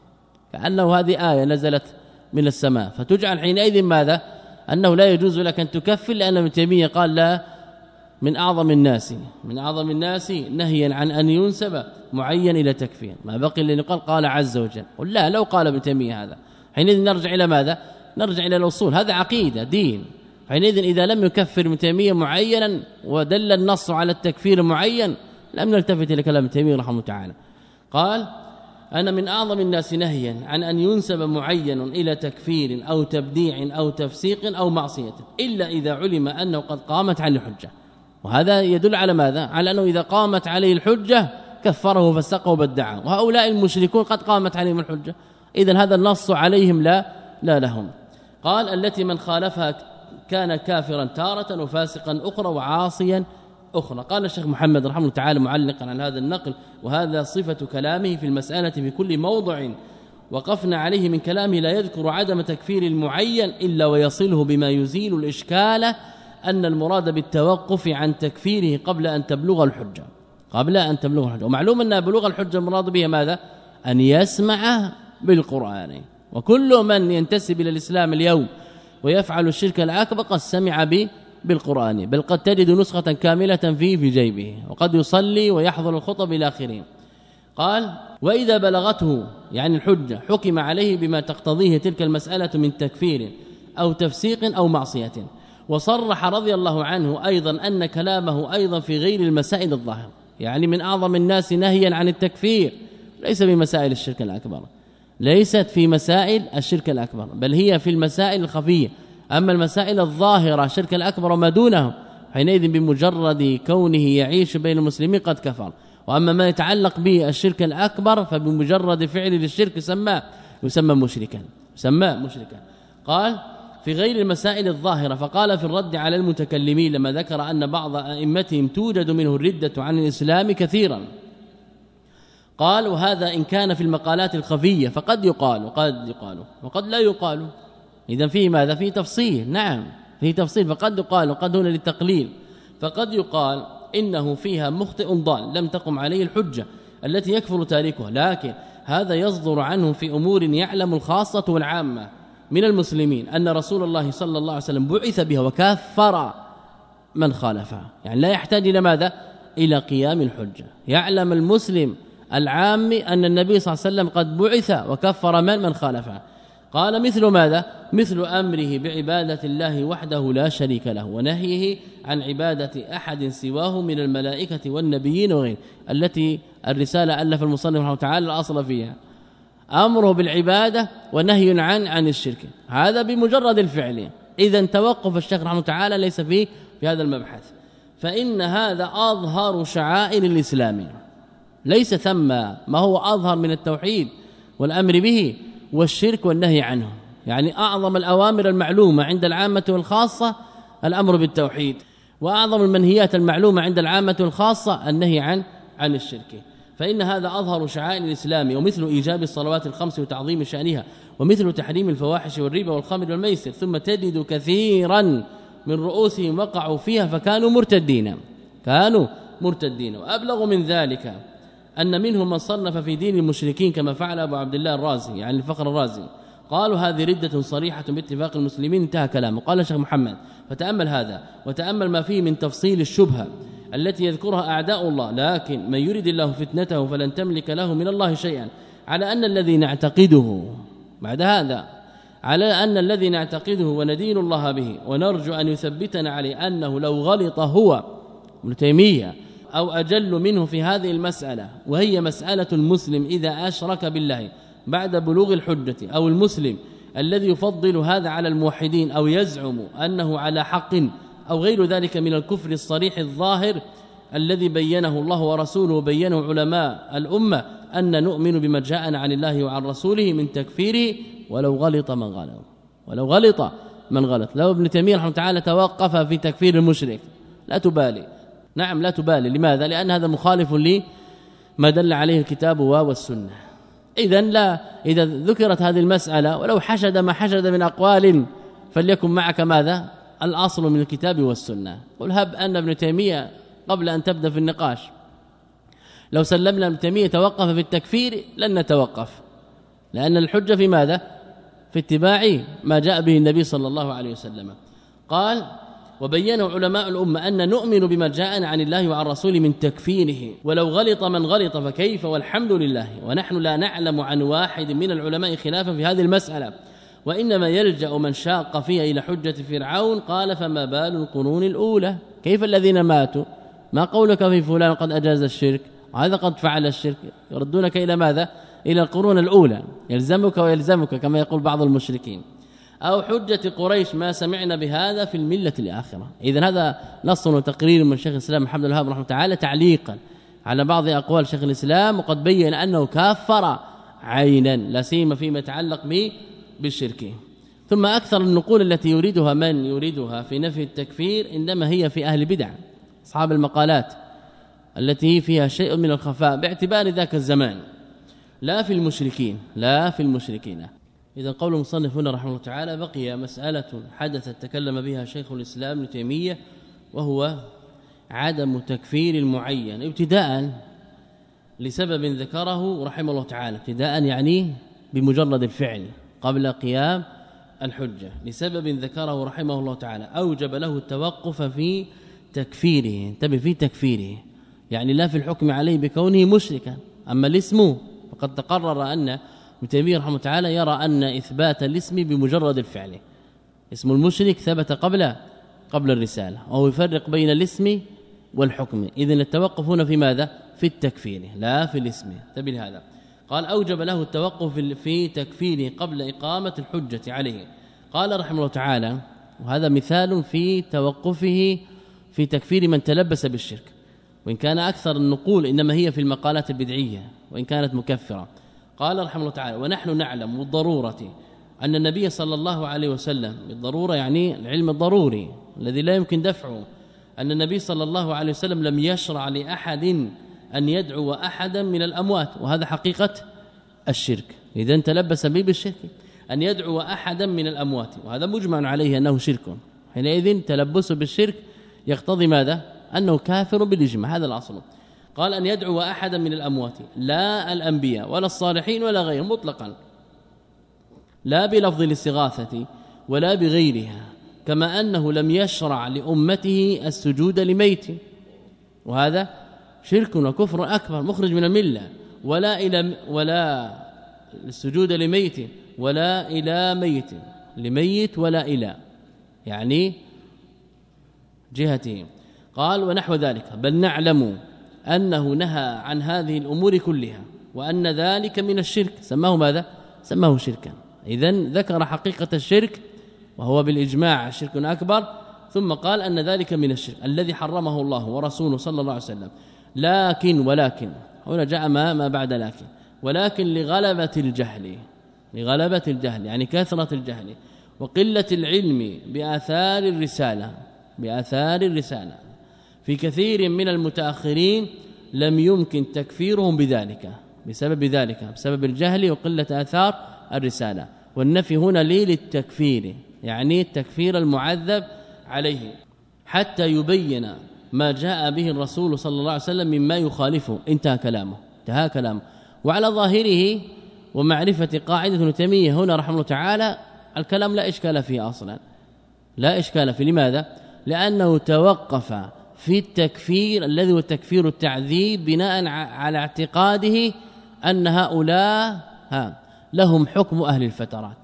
كأنه هذه آية نزلت من السماء فتجعل حينئذ ماذا؟ أنه لا يجوز لك أن تكفر، لأن ابن تيمية قال لا، من أعظم الناس من أعظم الناس نهيا عن أن ينسب معين إلى تكفير. ما بقي اللي قال قال عز وجل، قل لا، لو قال ابن تيمية هذا حينئذ نرجع إلى ماذا؟ نرجع إلى الأصول، هذا عقيدة دين. حينئذ إذا لم يكفر ابن تيمية معينا ودل النص على التكفير معين لم نلتفت إلى كلام ابن تيمية رحمه الله تعالى. قال أنا من أعظم الناس نهيا عن أن ينسب معين إلى تكفير أو تبديع أو تفسيق أو معصية إلا إذا علم أنه قد قامت عليه الحجة. وهذا يدل على ماذا؟ على أنه إذا قامت عليه الحجة كفره وفسقه وبدعه، وهؤلاء المشركون قد قامت عليهم الحجة، إذن هذا النص عليهم لا لا لهم. قال التي من خالفها كان كافرا تارة وفاسقا أخرى وعاصيا أخرى. قال الشيخ محمد رحمه الله تعالى معلقا على هذا النقل، وهذا صفة كلامه في المسألة في كل موضع وقفنا عليه من كلامه، لا يذكر عدم تكفير المعين إلا ويصله بما يزيل الإشكال أن المراد بالتوقف عن تكفيره قبل أن تبلغ الحجة، قبل أن تبلغ الحجة. ومعلوم أن بلوغ الحجة المراد به ماذا؟ أن يسمع بالقرآن. وكل من ينتسب إلى الإسلام اليوم ويفعل الشرك الأكبر قد سمع به بالقرآن، بل قد تجد نسخة كاملة فيه في جيبه، وقد يصلي ويحضر الخطب إلى آخره. قال وإذا بلغته يعني الحجة حكم عليه بما تقتضيه تلك المسألة من تكفير أو تفسيق أو معصية. وصرح رضي الله عنه أيضا أن كلامه أيضا في غير المسائل الظاهرة، يعني من أعظم الناس نهيا عن التكفير ليس بمسائل الشرك الأكبر، ليست في مسائل الشرك الأكبر، بل هي في المسائل الخفية. أما المسائل الظاهرة الشرك الأكبر وما دونه حينئذ بمجرد كونه يعيش بين المسلمين قد كفر. وأما ما يتعلق به الشرك الأكبر فبمجرد فعل للشرك يسمى يسمى مشركا يسمى مشركا. قال في غير المسائل الظاهرة. فقال في الرد على المتكلمين لما ذكر أن بعض أئمتهم توجد منه الردة عن الإسلام كثيرا، قال وهذا إن كان في المقالات الخفية فقد يقال وقد يقال وقد لا يقال. إذن فيه ماذا؟ فيه تفصيل، نعم فيه تفصيل، فقد يقال وقد هنا للتقليل. فقد يقال إنه فيها مخطئ ضال لم تقم عليه الحجة التي يكفر تاركها، لكن هذا يصدر عنه في أمور يعلم الخاصة والعامة من المسلمين أن رسول الله صلى الله عليه وسلم بعث بها وكفر من خالفها، يعني لا يحتاج إلى ماذا؟ إلى قيام الحجة. يعلم المسلم العام أن النبي صلى الله عليه وسلم قد بعث وكفر من من خالفها. قال مثل ماذا؟ مثل أمره بعبادة الله وحده لا شريك له، ونهيه عن عبادة أحد سواه من الملائكة والنبيين وغيره، التي الرسالة ألف المصنف رحمه تعالى الأصل فيها أمره بالعبادة ونهي عن عن الشرك، هذا بمجرد الفعل. إذا توقف الشيخ رحمه الله تعالى ليس فيه في هذا المبحث، فإن هذا أظهر شعائر الإسلام، ليس ثم ما هو أظهر من التوحيد والأمر به والشرك والنهي عنه. يعني أعظم الأوامر المعلومة عند العامة والخاصة الأمر بالتوحيد، وأعظم المنهيات المعلومة عند العامة والخاصة النهي عن عن الشرك. فإن هذا أظهر شعائر الإسلام، ومثل إيجاب الصلوات الخمس وتعظيم شأنها، ومثل تحريم الفواحش والربا والخمر والميسر. ثم تجد كثيرا من رؤوسهم وقعوا فيها فكانوا مرتدين كانوا مرتدين وأبلغ من ذلك أن منهم من صنف في دين المشركين كما فعل أبو عبد الله الرازي، يعني الفخر الرازي، قالوا هذه ردة صريحة باتفاق المسلمين، انتهى كلامه. قال الشيخ محمد: فتأمل هذا وتأمل ما فيه من تفصيل الشبهة التي يذكرها أعداء الله، لكن من يريد الله فتنته فلن تملك له من الله شيئا، على أن الذي نعتقده بعد هذا على أن الذي نعتقده وندين الله به ونرجو أن يثبتنا عليه أنه لو غلط هو ابن تيمية أو أجل منه في هذه المسألة، وهي مسألة المسلم إذا أشرك بالله بعد بلوغ الحجة، أو المسلم الذي يفضل هذا على الموحدين أو يزعم أنه على حق، أو غير ذلك من الكفر الصريح الظاهر الذي بينه الله ورسوله وبينه علماء الأمة، أن نؤمن بما جاءنا عن الله وعن رسوله من تكفيره ولو غلط من غلط ولو غلط من غلط. لو ابن تيمية رحمه تعالى توقف في تكفير المشرك لا تبالي، نعم لا تبالي. لماذا؟ لأن هذا مخالف لما دل عليه الكتاب والسنة. إذن لا، إذا ذكرت هذه المسألة ولو حشد ما حشد من أقوال فليكن معك ماذا؟ الأصل من الكتاب والسنة. قل هب أن ابن تيمية قبل أن تبدأ في النقاش لو سلمنا ابن تيمية توقف في التكفير لن نتوقف، لأن الحجة في ماذا؟ في اتباع ما جاء به النبي صلى الله عليه وسلم. قال: وبينوا علماء الأمة أن نؤمن بما جاءنا عن الله وعن رسوله من تكفيره ولو غلط من غلط فكيف والحمد لله، ونحن لا نعلم عن واحد من العلماء خلافا في هذه المسألة، وإنما يلجأ من شاق فيها إلى حجة فرعون. قال: فما بال القرون الأولى؟ كيف الذين ماتوا؟ ما قولك في فلان قد أجاز الشرك وهذا قد فعل الشرك؟ يردونك إلى ماذا؟ إلى القرون الأولى، يلزمك ويلزمك كما يقول بعض المشركين. أو حجة قريش: ما سمعنا بهذا في الملة الآخرة. إذن هذا نص وتقرير من شيخ الإسلام محمد الوهاب رحمه تعالى تعليقا على بعض أقوال شيخ الإسلام، وقد بين أنه كافر عينا لا سيما فيما يتعلق به بالشرك. ثم أكثر النقول التي يريدها من يريدها في نفي التكفير إنما هي في أهل بدع، أصحاب المقالات التي فيها شيء من الخفاء باعتبار ذاك الزمان، لا في المشركين لا في المشركين. إذا قول المصنف هنا رحمه الله تعالى: بقي مسألة حدثت تكلم بها شيخ الإسلام ابن تيمية، وهو عدم تكفير المعين ابتداء لسبب ذكره رحمه الله تعالى، ابتداء يعني بمجرد الفعل قبل قيام الحجة، لسبب ذكره رحمه الله تعالى أوجب له التوقف في تكفيره. انتبه، في تكفيره يعني لا في الحكم عليه بكونه مشركا. أما الاسم فقد تقرر أن ابن تيمية رحمه تعالى يرى أن إثبات الاسم بمجرد الفعل، اسم المشرك ثبت قبل قبل الرسالة، وهو يفرق بين الاسم والحكم. إذن التوقف هنا في ماذا؟ في التكفير لا في الاسم. انتبه هذا. قال: أوجب له التوقف في تكفيره قبل إقامة الحجة عليه. قال رحمه الله تعالى: وهذا مثال في توقفه في تكفير من تلبس بالشرك، وإن كان أكثر النقول إنما هي في المقالات البدعية وإن كانت مكفرة. قال رحمه الله تعالى: ونحن نعلم بالضرورة أن النبي صلى الله عليه وسلم، بالضرورة يعني العلم الضروري الذي لا يمكن دفعه، أن النبي صلى الله عليه وسلم لم يشرع لأحد أن يدعو أحدا من الأموات، وهذا حقيقة الشرك. إذن تلبس به بالشرك أن يدعو أحدا من الأموات، وهذا مجمع عليه أنه شرك. حينئذ تلبسه بالشرك يقتضي ماذا؟ أنه كافر بالإجماع، هذا الأصل. قال: أن يدعو أحدا من الأموات، لا الأنبياء ولا الصالحين ولا غيرهم مطلقا، لا بلفظ الاستغاثة ولا بغيرها، كما أنه لم يشرع لأمته السجود لميت، وهذا شرك وكفر أكبر مخرج من الملة، ولا إلى ولا السجود لميت ولا إلى ميت، لميت ولا إلى يعني جهته. قال: ونحو ذلك، بل نعلم أنه نهى عن هذه الأمور كلها، وأن ذلك من الشرك سماه ماذا؟ سماه شركا. إذن ذكر حقيقة الشرك وهو بالإجماع شرك أكبر، ثم قال أن ذلك من الشرك الذي حرمه الله ورسوله صلى الله عليه وسلم. لكن ولكن هنا جاء ما, ما بعد لكن ولكن لغلبة الجهل لغلبة الجهل يعني كثرة الجهل وقلة العلم بآثار الرسالة بآثار الرسالة في كثير من المتأخرين لم يمكن تكفيرهم بذلك بسبب ذلك بسبب الجهل وقلة آثار الرسالة. والنفي هنا ليه للتكفير يعني التكفير المعذب عليه حتى يبين ما جاء به الرسول صلى الله عليه وسلم مما يخالفه. انتهى كلامه انتهى كلامه. وعلى ظاهره ومعرفة قاعدة ابن تيمية هنا رحمه الله تعالى الكلام لا إشكال فيه أصلا لا إشكال فيه. لماذا؟ لأنه توقف في التكفير الذي هو تكفير التعذيب بناء على اعتقاده أن هؤلاء ها لهم حكم أهل الفترات.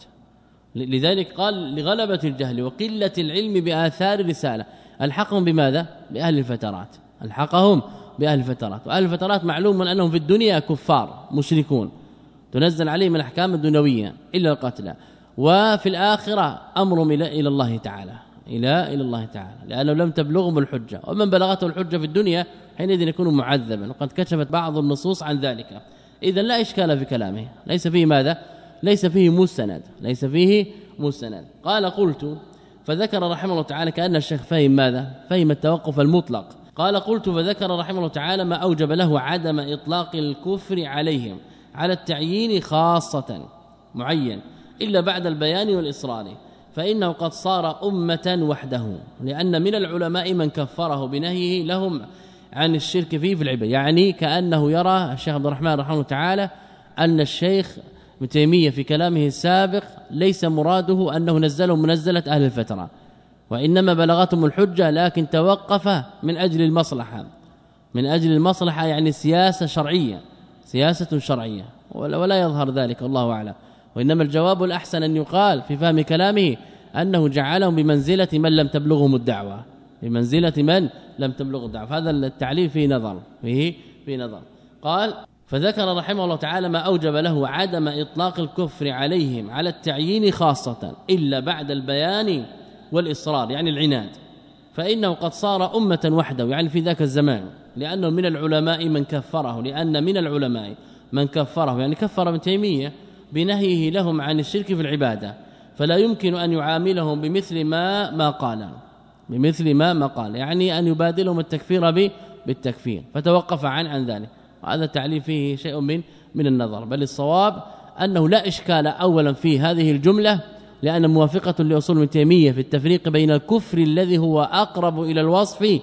لذلك قال لغلبة الجهل وقلة العلم بآثار الرسالة الحقهم بماذا؟ بأهل الفترات الحقهم بأهل الفترات. وأهل الفترات معلوم من أنهم في الدنيا كفار مشركون تنزل عليهم الأحكام الدنيوية إلا القتلى، وفي الآخرة أمرهم إلى الله تعالى إلى إلى الله تعالى لأنه لم تبلغهم الحجة، ومن بلغته الحجة في الدنيا حينئذ يكون معذبا، وقد كشفت بعض النصوص عن ذلك. إذا لا إشكال في كلامه ليس فيه ماذا؟ ليس فيه مستند ليس فيه مستند. قال قلت فذكر رحمه الله تعالى كأن الشيخ فهم ماذا؟ فهم التوقف المطلق. قال قلت فذكر رحمه الله تعالى ما أوجب له عدم إطلاق الكفر عليهم على التعيين خاصة معين إلا بعد البيان والإصرار، فإنه قد صار أمة وحده، لأن من العلماء من كفره بنهيه لهم عن الشرك فيه في العبادة. يعني كأنه يرى الشيخ عبد الرحمن رحمه الله تعالى أن الشيخ ابن تيمية في كلامه السابق ليس مراده أنه نزله منزلة أهل الفترة، وإنما بلغتهم الحجة لكن توقف من أجل المصلحة من أجل المصلحة يعني سياسة شرعية سياسة شرعية ولا يظهر ذلك الله أعلم. وإنما الجواب الأحسن أن يقال في فهم كلامه أنه جعلهم بمنزلة من لم تبلغهم الدعوة بمنزلة من لم تبلغ الدعوة. فهذا التعليل فيه نظر فيه في نظر. قال فذكر رحمه الله تعالى ما أوجب له عدم إطلاق الكفر عليهم على التعيين خاصة إلا بعد البيان والإصرار يعني العناد، فإنه قد صار أمة وحده يعني في ذاك الزمان، لأنه من العلماء من كفره لأن من العلماء من كفره يعني كفر ابن تيمية بنهيه لهم عن الشرك في العبادة، فلا يمكن أن يعاملهم بمثل ما ما قال بمثل ما ما قال يعني أن يبادلهم التكفير به بالتكفير، فتوقف عن عن ذلك. هذا تعليل فيه شيء من من النظر، بل الصواب أنه لا إشكال أولا في هذه الجملة لأن موافقة لأصول ابن تيمية في التفريق بين الكفر الذي هو أقرب إلى الوصف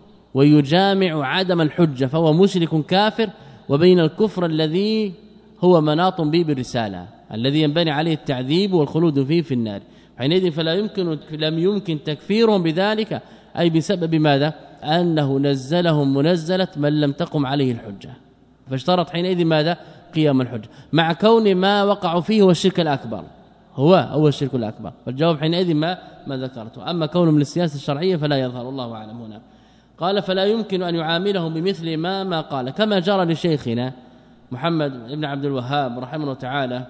ويجامع عدم الحجة فهو مشرك كافر، وبين الكفر الذي هو مناط به بالرسالة الذي ينبني عليه التعذيب والخلود فيه في النار. حينئذ فلا يمكن لم يمكن تكفيرهم بذلك أي بسبب ماذا؟ أنه نزلهم منزلة من لم تقم عليه الحجة، فاشترط حينئذ ماذا؟ قيام الحجة، مع كون ما وقعوا فيه هو الشرك الأكبر هو هو الشرك الأكبر. فالجواب حينئذ ما ما ذكرته. أما كونه من السياسة الشرعية فلا يظهر الله أعلم هنا. قال فلا يمكن أن يعاملهم بمثل ما ما قال كما جرى لشيخنا محمد بن عبد الوهاب رحمه الله تعالى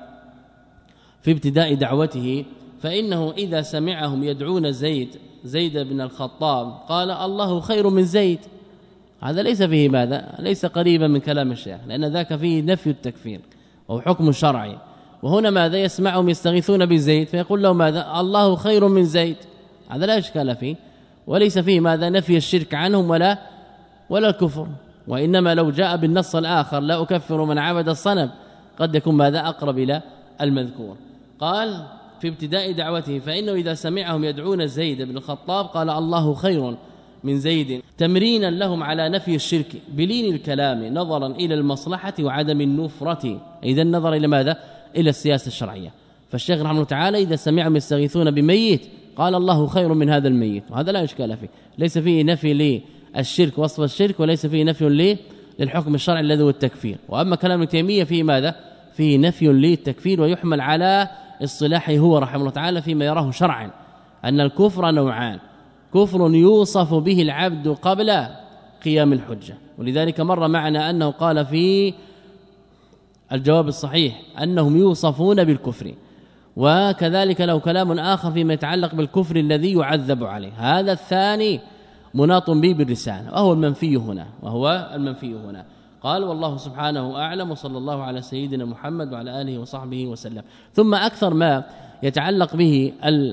في ابتداء دعوته، فإنه إذا سمعهم يدعون زيد زيد بن الخطاب قال الله خير من زيد. هذا ليس فيه ماذا؟ ليس قريبا من كلام الشيخ، لأن ذاك فيه نفي التكفير أو حكم شرعي. وهنا ماذا؟ يسمعهم يستغيثون بزيد فيقول له ماذا؟ الله خير من زيد. هذا لا إشكال فيه، وليس فيه ماذا؟ نفي الشرك عنهم ولا ولا الكفر. وإنما لو جاء بالنص الآخر لا أكفر من عبد الصنم قد يكون ماذا؟ أقرب إلى المذكور. قال في ابتداء دعوته فإنه إذا سمعهم يدعون زيد بن الخطاب قال الله خير من زيد تمرينا لهم على نفي الشرك بلين الكلام نظرا إلى المصلحة وعدم النفرة. إذا النظر إلى ماذا؟ إلى السياسة الشرعية. فالشيخ رحمه الله تعالى إذا سمعهم يستغيثون بميت قال الله خير من هذا الميت، وهذا لا إشكال فيه، ليس فيه نفي للشرك وصف الشرك وليس فيه نفي للحكم الشرعي الذي هو التكفير. وأما كلام ابن تيمية فيه ماذا؟ فيه نفي للتكفير، ويحمل على اصطلاحه هو رحمه الله تعالى فيما يراه شرعا أن الكفر نوعان: كفر يوصف به العبد قبل قيام الحجة، ولذلك مر معنا أنه قال في الجواب الصحيح أنهم يوصفون بالكفر، وكذلك لو كلام آخر فيما يتعلق بالكفر الذي يعذب عليه. هذا الثاني مناط به بالرسالة وهو المنفي هنا وهو المنفي هنا. قال والله سبحانه أعلم، وصلى الله على سيدنا محمد وعلى آله وصحبه وسلم. ثم أكثر ما يتعلق به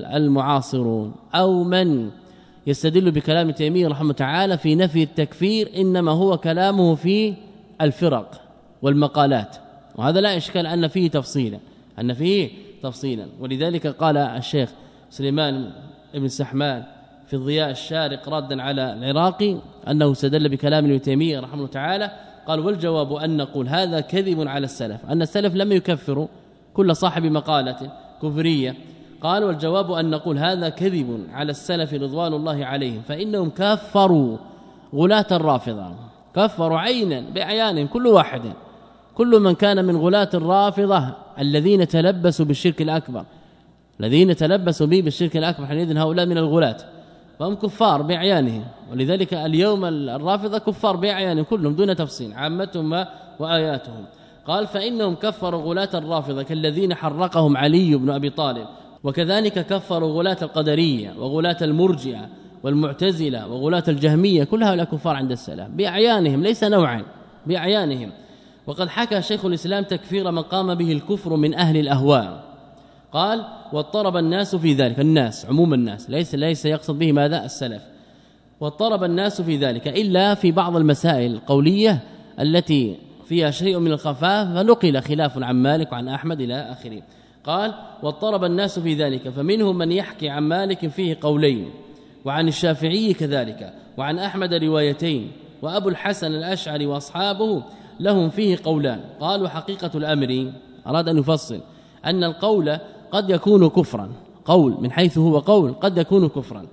المعاصرون أو من يستدل بكلام تيمية رحمه الله تعالى في نفي التكفير إنما هو كلامه في الفرق والمقالات، وهذا لا إشكال أن فيه تفصيلا أن فيه تفصيلا ولذلك قال الشيخ سليمان ابن سحمان في الضياء الشارق ردا على العراقي أنه استدل بكلام ابن تيمية رحمه الله تعالى، قال والجواب أن نقول هذا كذب على السلف، أن السلف لم يكفروا كل صاحب مقالة كفرية. قال والجواب أن نقول هذا كذب على السلف رضوان الله عليهم، فإنهم كفروا غلاة الرافضة، كفروا عينا بأعيانهم كل واحد، كل من كان من غلاة الرافضة الذين تلبسوا بالشرك الأكبر، الذين تلبسوا به بالشرك الأكبر حينئذ هؤلاء من الغلاة فهم كفار بأعيانهم. ولذلك اليوم الرافضة كفار بأعيانهم كلهم دون تفصيل عامتهم وآياتهم. قال فإنهم كفروا غلاة الرافضة كالذين حرقهم علي بن أبي طالب، وكذلك كفروا غلاة القدرية وغلاة المرجئة والمعتزلة وغلاة الجهمية، كل هؤلاء كفار عند السلف بأعيانهم ليس نوعا بأعيانهم. وقد حكى شيخ الإسلام تكفير من قام به الكفر من أهل الأهواء، قال واضطرب الناس في ذلك، الناس عموم الناس ليس ليس يقصد به ماذا السلف، واضطرب الناس في ذلك إلا في بعض المسائل القولية التي فيها شيء من الخفاف فنقل خلاف عن مالك وعن أحمد إلى آخره. قال واضطرب الناس في ذلك فمنهم من يحكي عن مالك فيه قولين، وعن الشافعي كذلك، وعن أحمد روايتين، وأبو الحسن الأشعري وأصحابه لهم فيه قولان. قالوا حقيقة الأمر، أراد أن يفصل أن القول قد يكون كفرا، قول من حيث هو قول قد يكون كفرا،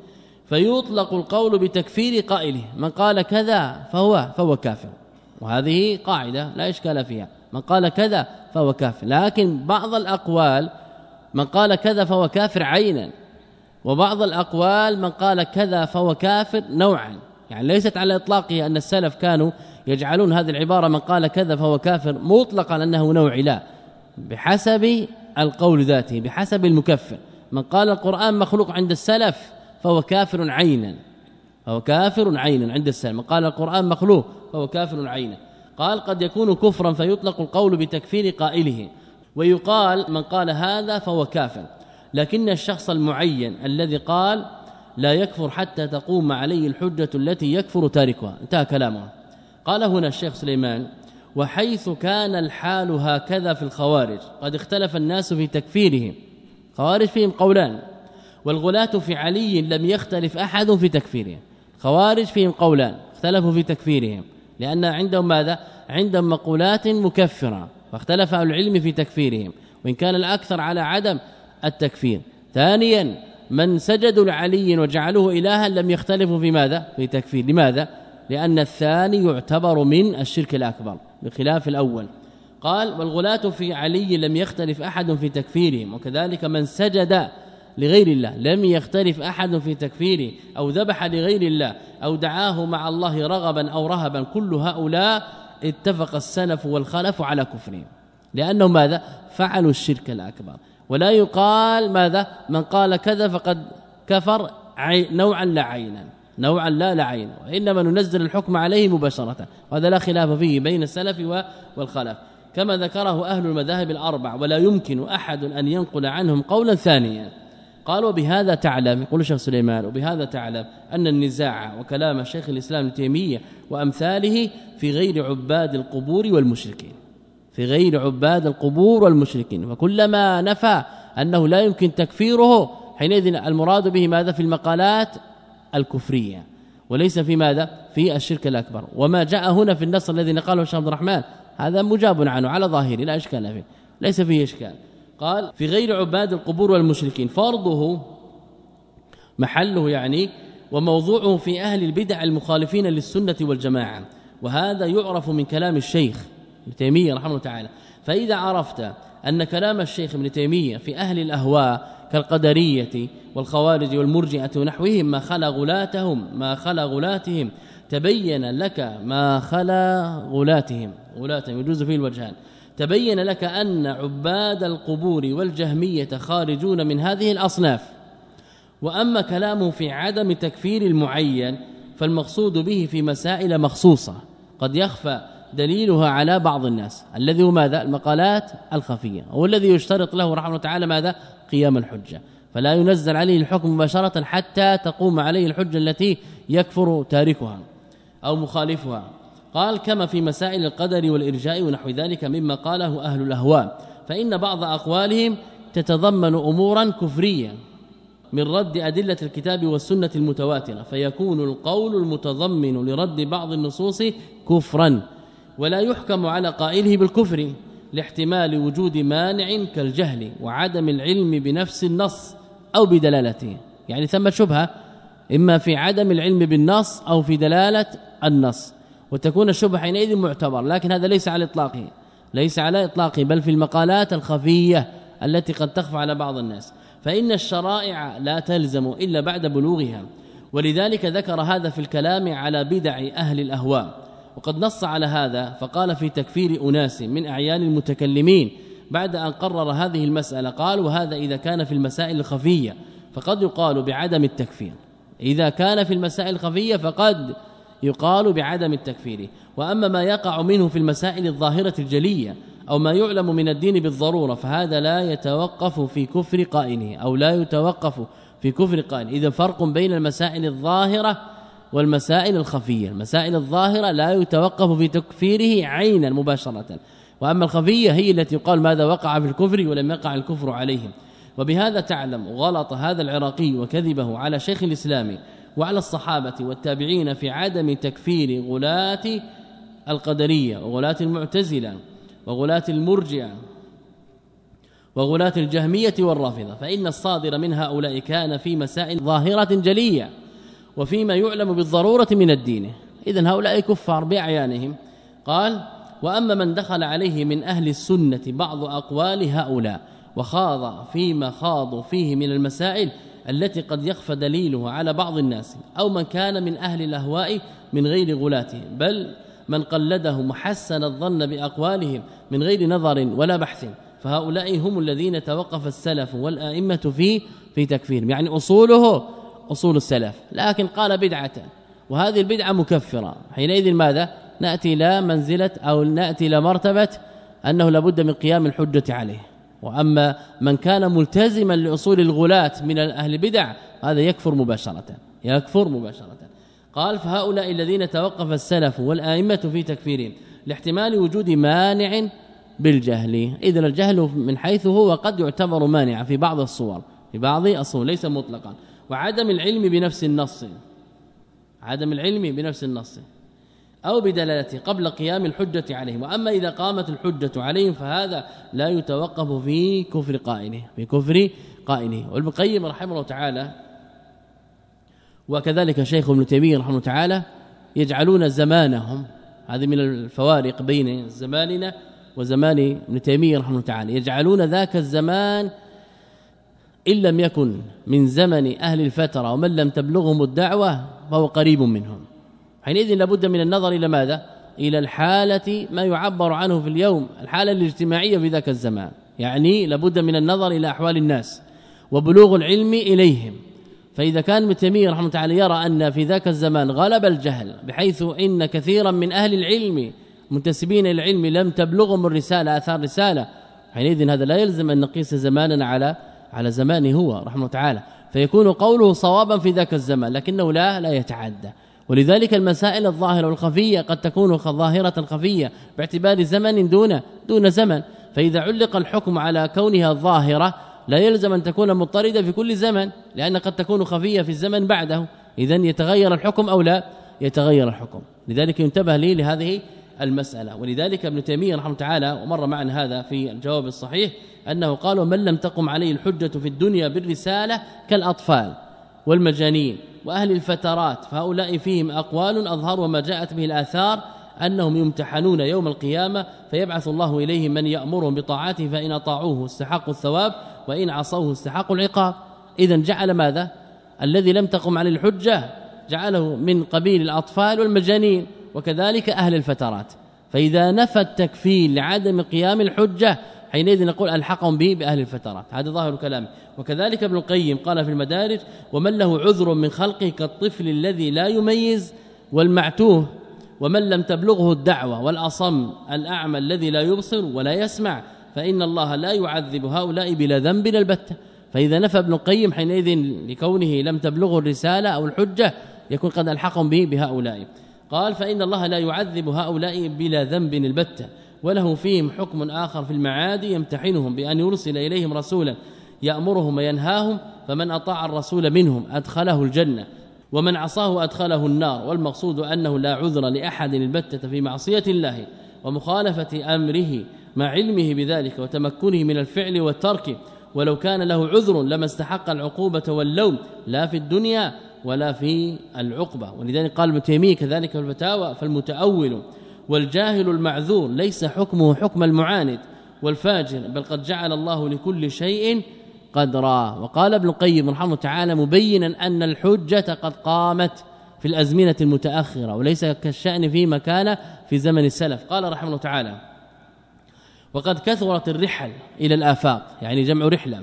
فيطلق القول بتكفير قائله، من قال كذا فهو فهو كافر، وهذه قاعدة لا إشكال فيها، من قال كذا فهو كافر. لكن بعض الأقوال من قال كذا فهو كافر عينا، وبعض الأقوال من قال كذا فهو كافر نوعا، يعني ليست على إطلاقه أن السلف كانوا يجعلون هذه العبارة من قال كذا فهو كافر مطلقا أنه نوع، لا، بحسب القول ذاته، بحسب المكفر. من قال القرآن مخلوق عند السلف فهو كافر عينا، فهو كافر عينا عند السلف. من قال القرآن مخلوق فهو كافر عينا. قال قد يكون كفرا فيطلق القول بتكفير قائله، ويقال من قال هذا فهو كافر، لكن الشخص المعين الذي قال لا يكفر حتى تقوم عليه الحجة التي يكفر تاركها، انتهى كلامه. قال هنا الشيخ سليمان وحيث كان الحال هكذا في الخوارج قد اختلف الناس في تكفيرهم، خوارج فيهم قولان، والغلاة في علي لم يختلف أحد في تكفيرهم. خوارج فيهم قولان اختلفوا في تكفيرهم لأن عندهم ماذا؟ عندهم مقولات مكفرة، فاختلف أهل العلم في تكفيرهم، وإن كان الأكثر على عدم التكفير. ثانيا من سجدوا لعلي وجعلوه إلها لم يختلفوا في ماذا؟ في تكفير. لماذا؟ لأن الثاني يعتبر من الشرك الأكبر بخلاف الأول. قال والغلاة في علي لم يختلف أحد في تكفيرهم، وكذلك من سجد لغير الله لم يختلف أحد في تكفيره، أو ذبح لغير الله أو دعاه مع الله رغبا أو رهبا، كل هؤلاء اتفق السلف والخلف على كفرهم، لأنهم ماذا؟ فعلوا الشرك الأكبر. ولا يقال ماذا؟ من قال كذا فقد كفر نوعا لا عينا، نوعا لا لا عينا، وإنما ننزل الحكم عليه مباشرة، وهذا لا خلاف فيه بين السلف والخلف كما ذكره أهل المذاهب الأربع، ولا يمكن أحد أن ينقل عنهم قولا ثانيا. قالوا بهذا تعلم، يقول الشيخ سليمان وبهذا تعلم أن النزاع وكلام الشيخ الإسلام ابن تيمية وأمثاله في غير عباد القبور والمشركين، في غير عباد القبور والمشركين، وكلما نفى أنه لا يمكن تكفيره حينئذ المراد به ماذا؟ في المقالات الكفرية، وليس في ماذا؟ في الشرك الأكبر. وما جاء هنا في النص الذي نقاله الشيخ عبد الرحمن هذا مجاب عنه على ظاهره لا إشكال فيه، ليس فيه إشكال. قال في غير عباد القبور والمشركين فرضه محله يعني وموضوعه في أهل البدع المخالفين للسنة والجماعة، وهذا يعرف من كلام الشيخ ابن تيمية رحمه الله تعالى. فإذا عرفت أن كلام الشيخ ابن تيمية في أهل الأهواء كالقدرية والخوارج والمرجئة ونحوهم ما خلا غلاتهم ما خلا غلاتهم تبين لك ما خلا غلاتهم غلاتهم يجوز فيه الوجهان تبين لك أن عباد القبور والجهمية خارجون من هذه الأصناف. وأما كلامه في عدم تكفير المعين فالمقصود به في مسائل مخصوصة قد يخفى دليلها على بعض الناس، الذي هو ماذا؟ المقالات الخفية، هو الذي يشترط له رحمه الله تعالى ماذا؟ قيام الحجة، فلا ينزل عليه الحكم مباشرة حتى تقوم عليه الحجة التي يكفر تاركها أو مخالفها. قال كما في مسائل القدر والإرجاء ونحو ذلك مما قاله أهل الأهواء، فإن بعض أقوالهم تتضمن أمورا كفرية من رد أدلة الكتاب والسنة المتواترة، فيكون القول المتضمن لرد بعض النصوص كفرا، ولا يحكم على قائله بالكفر لاحتمال وجود مانع كالجهل وعدم العلم بنفس النص أو بدلالته. يعني ثم شبهة إما في عدم العلم بالنص أو في دلالة النص، وتكون الشبهة حينئذ معتبر، لكن هذا ليس على إطلاقه، ليس على إطلاقه بل في المقالات الخفية التي قد تخفى على بعض الناس، فإن الشرائع لا تلزم إلا بعد بلوغها، ولذلك ذكر هذا في الكلام على بدع أهل الأهواء. وقد نص على هذا فقال في تكفير أناس من أعيان المتكلمين بعد أن قرر هذه المسألة، قال وهذا إذا كان في المسائل الخفية فقد يقال بعدم التكفير، إذا كان في المسائل الخفية فقد يقال بعدم التكفير. وأما ما يقع منه في المسائل الظاهرة الجلية أو ما يعلم من الدين بالضرورة فهذا لا يتوقف في كفر قائله أو لا يتوقف في كفر قائله. إذا فرق بين المسائل الظاهرة والمسائل الخفية، المسائل الظاهرة لا يتوقف في تكفيره عينا مباشرة، وأما الخفية هي التي يقال ماذا وقع في الكفر ولم يقع الكفر عليهم. وبهذا تعلم غلط هذا العراقي وكذبه على شيخ الإسلام وعلى الصحابة والتابعين في عدم تكفير غلاة القدرية وغلاة المعتزلة وغلاة المرجئة وغلاة الجهمية والرافضة، فإن الصادر من هؤلاء كان في مسائل ظاهرة جلية وفيما يعلم بالضرورة من الدين، إذن هؤلاء كفار بأعيانهم. قال وأما من دخل عليه من أهل السنة بعض أقوال هؤلاء وخاض فيما خاضوا فيه من المسائل التي قد يخفى دليله على بعض الناس، أو من كان من أهل الأهواء من غير غلاته، بل من قلدهم وحسن الظن بأقوالهم من غير نظر ولا بحث، فهؤلاء هم الذين توقف السلف والآئمة في في تكفيرهم، يعني أصوله أصول السلف، لكن قال بدعة وهذه البدعة مكفرة، حينئذ ماذا؟ نأتي إلى منزلة أو نأتي إلى مرتبة أنه لابد من قيام الحجة عليه. وأما من كان ملتزما لأصول الغلاة من أهل البدع هذا يكفر مباشرة، يكفر مباشرة. قال فهؤلاء الذين توقف السلف والآئمة في تكفيرهم لاحتمال وجود مانع بالجهل، إذن الجهل من حيث هو قد يعتبر مانعا في بعض الصور، في بعض الصور ليس مطلقا، وعدم العلم بنفس النص، عدم العلم بنفس النص أو بدلالته قبل قيام الحجة عليهم. وأما إذا قامت الحجة عليهم فهذا لا يتوقف في كفر قائله، في كفر قائله. وابن القيم رحمه الله تعالى وكذلك شيخ ابن تيمية رحمه الله تعالى يجعلون زمانهم، هذه من الفوارق بين زماننا وزمان ابن تيمية رحمه الله تعالى، يجعلون ذاك الزمان إن لم يكن من زمن أهل الفترة ومن لم تبلغهم الدعوة فهو قريب منهم، حينئذ لابد من النظر إلى ماذا؟ إلى الحالة ما يعبر عنه في اليوم، الحالة الاجتماعية في ذاك الزمان، يعني لابد من النظر إلى أحوال الناس وبلوغ العلم إليهم. فإذا كان ابن تيمية رحمه الله تعالى يرى أن في ذاك الزمان غلب الجهل بحيث إن كثيرا من أهل العلم منتسبين إلى العلم لم تبلغهم الرسالة آثار رسالة، حينئذ هذا لا يلزم أن نقيس زمانا على على زمانه هو رحمه الله تعالى، فيكون قوله صوابا في ذاك الزمان لكنه لا لا يتعدى. ولذلك المسائل الظاهرة والخفية قد تكون ظاهرة خفية باعتبار زمن دون دون زمن، فإذا علق الحكم على كونها ظاهرة لا يلزم أن تكون مضطردة في كل زمن، لأن قد تكون خفية في الزمن بعده، إذن يتغير الحكم أو لا يتغير الحكم. لذلك ينتبه لي لهذه المسألة. ولذلك ابن تيمية رحمه تعالى ومر معنا هذا في الجواب الصحيح أنه قال من لم تقم عليه الحجة في الدنيا بالرسالة كالأطفال والمجانين وأهل الفترات فهؤلاء فيهم أقوال أظهر وما جاءت به الآثار أنهم يمتحنون يوم القيامة فيبعث الله إليهم من يأمرهم بطاعته فإن أطاعوه استحقوا الثواب وإن عصوه استحقوا العقاب. إذن جعل ماذا؟ الذي لم تقم عليه الحجة جعله من قبيل الأطفال والمجانين وكذلك أهل الفترات، فإذا نفى التكفيل لعدم قيام الحجة حينئذ نقول الحقهم به بأهل الفترات. هذا ظاهر الكلام. وكذلك ابن القيم قال في المدارج ومن له عذر من خلقه كالطفل الذي لا يميز والمعتوه ومن لم تبلغه الدعوة والأصم الأعمى الذي لا يبصر ولا يسمع فإن الله لا يعذب هؤلاء بلا ذنب البتة. فإذا نفى ابن القيم حينئذ لكونه لم تبلغه الرسالة أو الحجة يكون قد الحقهم به بهؤلاء. قال فإن الله لا يعذب هؤلاء بلا ذنب البتة وله فيهم حكم آخر في المعاد يمتحنهم بأن يرسل إليهم رسولا يأمرهم وينهاهم فمن أطاع الرسول منهم أدخله الجنة ومن عصاه أدخله النار. والمقصود أنه لا عذر لأحد البتة في معصية الله ومخالفة أمره مع علمه بذلك وتمكنه من الفعل والترك ولو كان له عذر لما استحق العقوبة واللوم لا في الدنيا ولا في العقبة. ولذلك قال ابن تيمية كذلك في الفتاوى فالمتأول والجاهل المعذور ليس حكمه حكم المعاند والفاجر بل قد جعل الله لكل شيء قدرا. وقال ابن القيم رحمه تعالى مبينا أن الحجة قد قامت في الأزمنة المتأخرة وليس كالشأن فيما كان في زمن السلف. قال رحمه تعالى وقد كثرت الرحل إلى الآفاق يعني جمع رحلة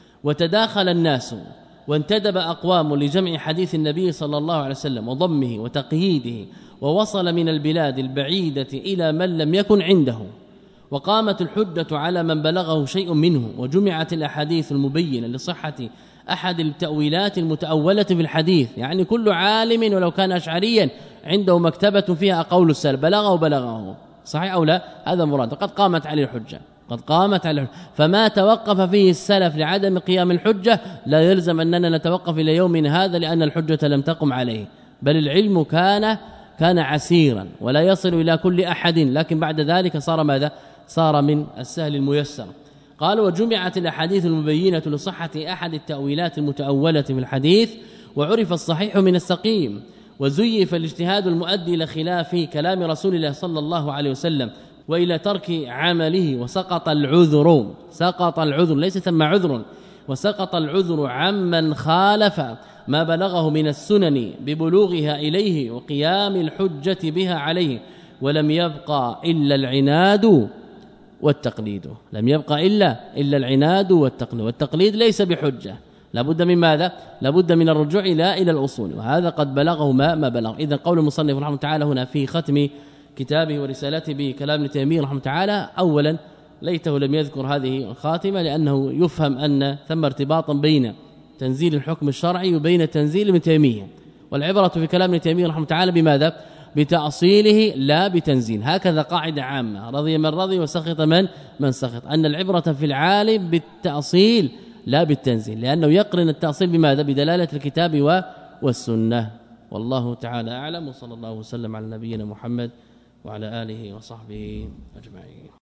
وتداخل الناس وانتدب أقوام لجمع حديث النبي صلى الله عليه وسلم وضمه وتقييده ووصل من البلاد البعيدة إلى من لم يكن عنده وقامت الحجة على من بلغه شيء منه وجمعت الأحاديث المبينة لصحة أحد التأويلات المتأولة في الحديث. يعني كل عالم ولو كان أشعريا عنده مكتبة فيها قول السلف بلغه بلغه صحيح أو لا هذا مراد. قد قامت عليه الحجة قد قامت عليه الحجة. فما توقف فيه السلف لعدم قيام الحجة لا يلزم أننا نتوقف إلى يومنا هذا لأن الحجة لم تقم عليه بل العلم كان كان عسيرا ولا يصل إلى كل أحد لكن بعد ذلك صار ماذا صار من السهل الميسر. قال وجمعت الأحاديث المبينة لصحة أحد التأويلات المتأولة في الحديث وعرف الصحيح من السقيم وزيف الاجتهاد المؤدي إلى خلاف كلام رسول الله صلى الله عليه وسلم وإلى ترك عمله وسقط العذر سقط العذر ليس ثم عذر وسقط العذر عمن خالف ما بلغه من السنن ببلوغها إليه وقيام الحجة بها عليه ولم يبقى إلا العناد والتقليد لم يبقى إلا إلا العناد والتقليد والتقليد ليس بحجة لابد من ماذا لابد من الرجوع إلى إلى الأصول وهذا قد بلغه ما ما بلغ. إذن قول المصنف رحمه تعالى هنا في ختم كتابه ورسالته بكلام ابن تيمية رحمه تعالى أولا ليته لم يذكر هذه الخاتمة لأنه يفهم أن ثم ارتباطا بين تنزيل الحكم الشرعي وبين تنزيل ابن تيمية والعبرة في كلام ابن تيمية رحمه تعالى بماذا بتأصيله لا بتنزيل. هكذا قاعدة عامة رضي من رضي وسخط من من سخط أن العبرة في العالم بالتأصيل لا بالتنزيل لأنه يقرن التأصيل بماذا بدلالة الكتاب والسنة. والله تعالى أعلم وصلى الله وسلم على نبينا محمد وعلى آله وصحبه أجمعين.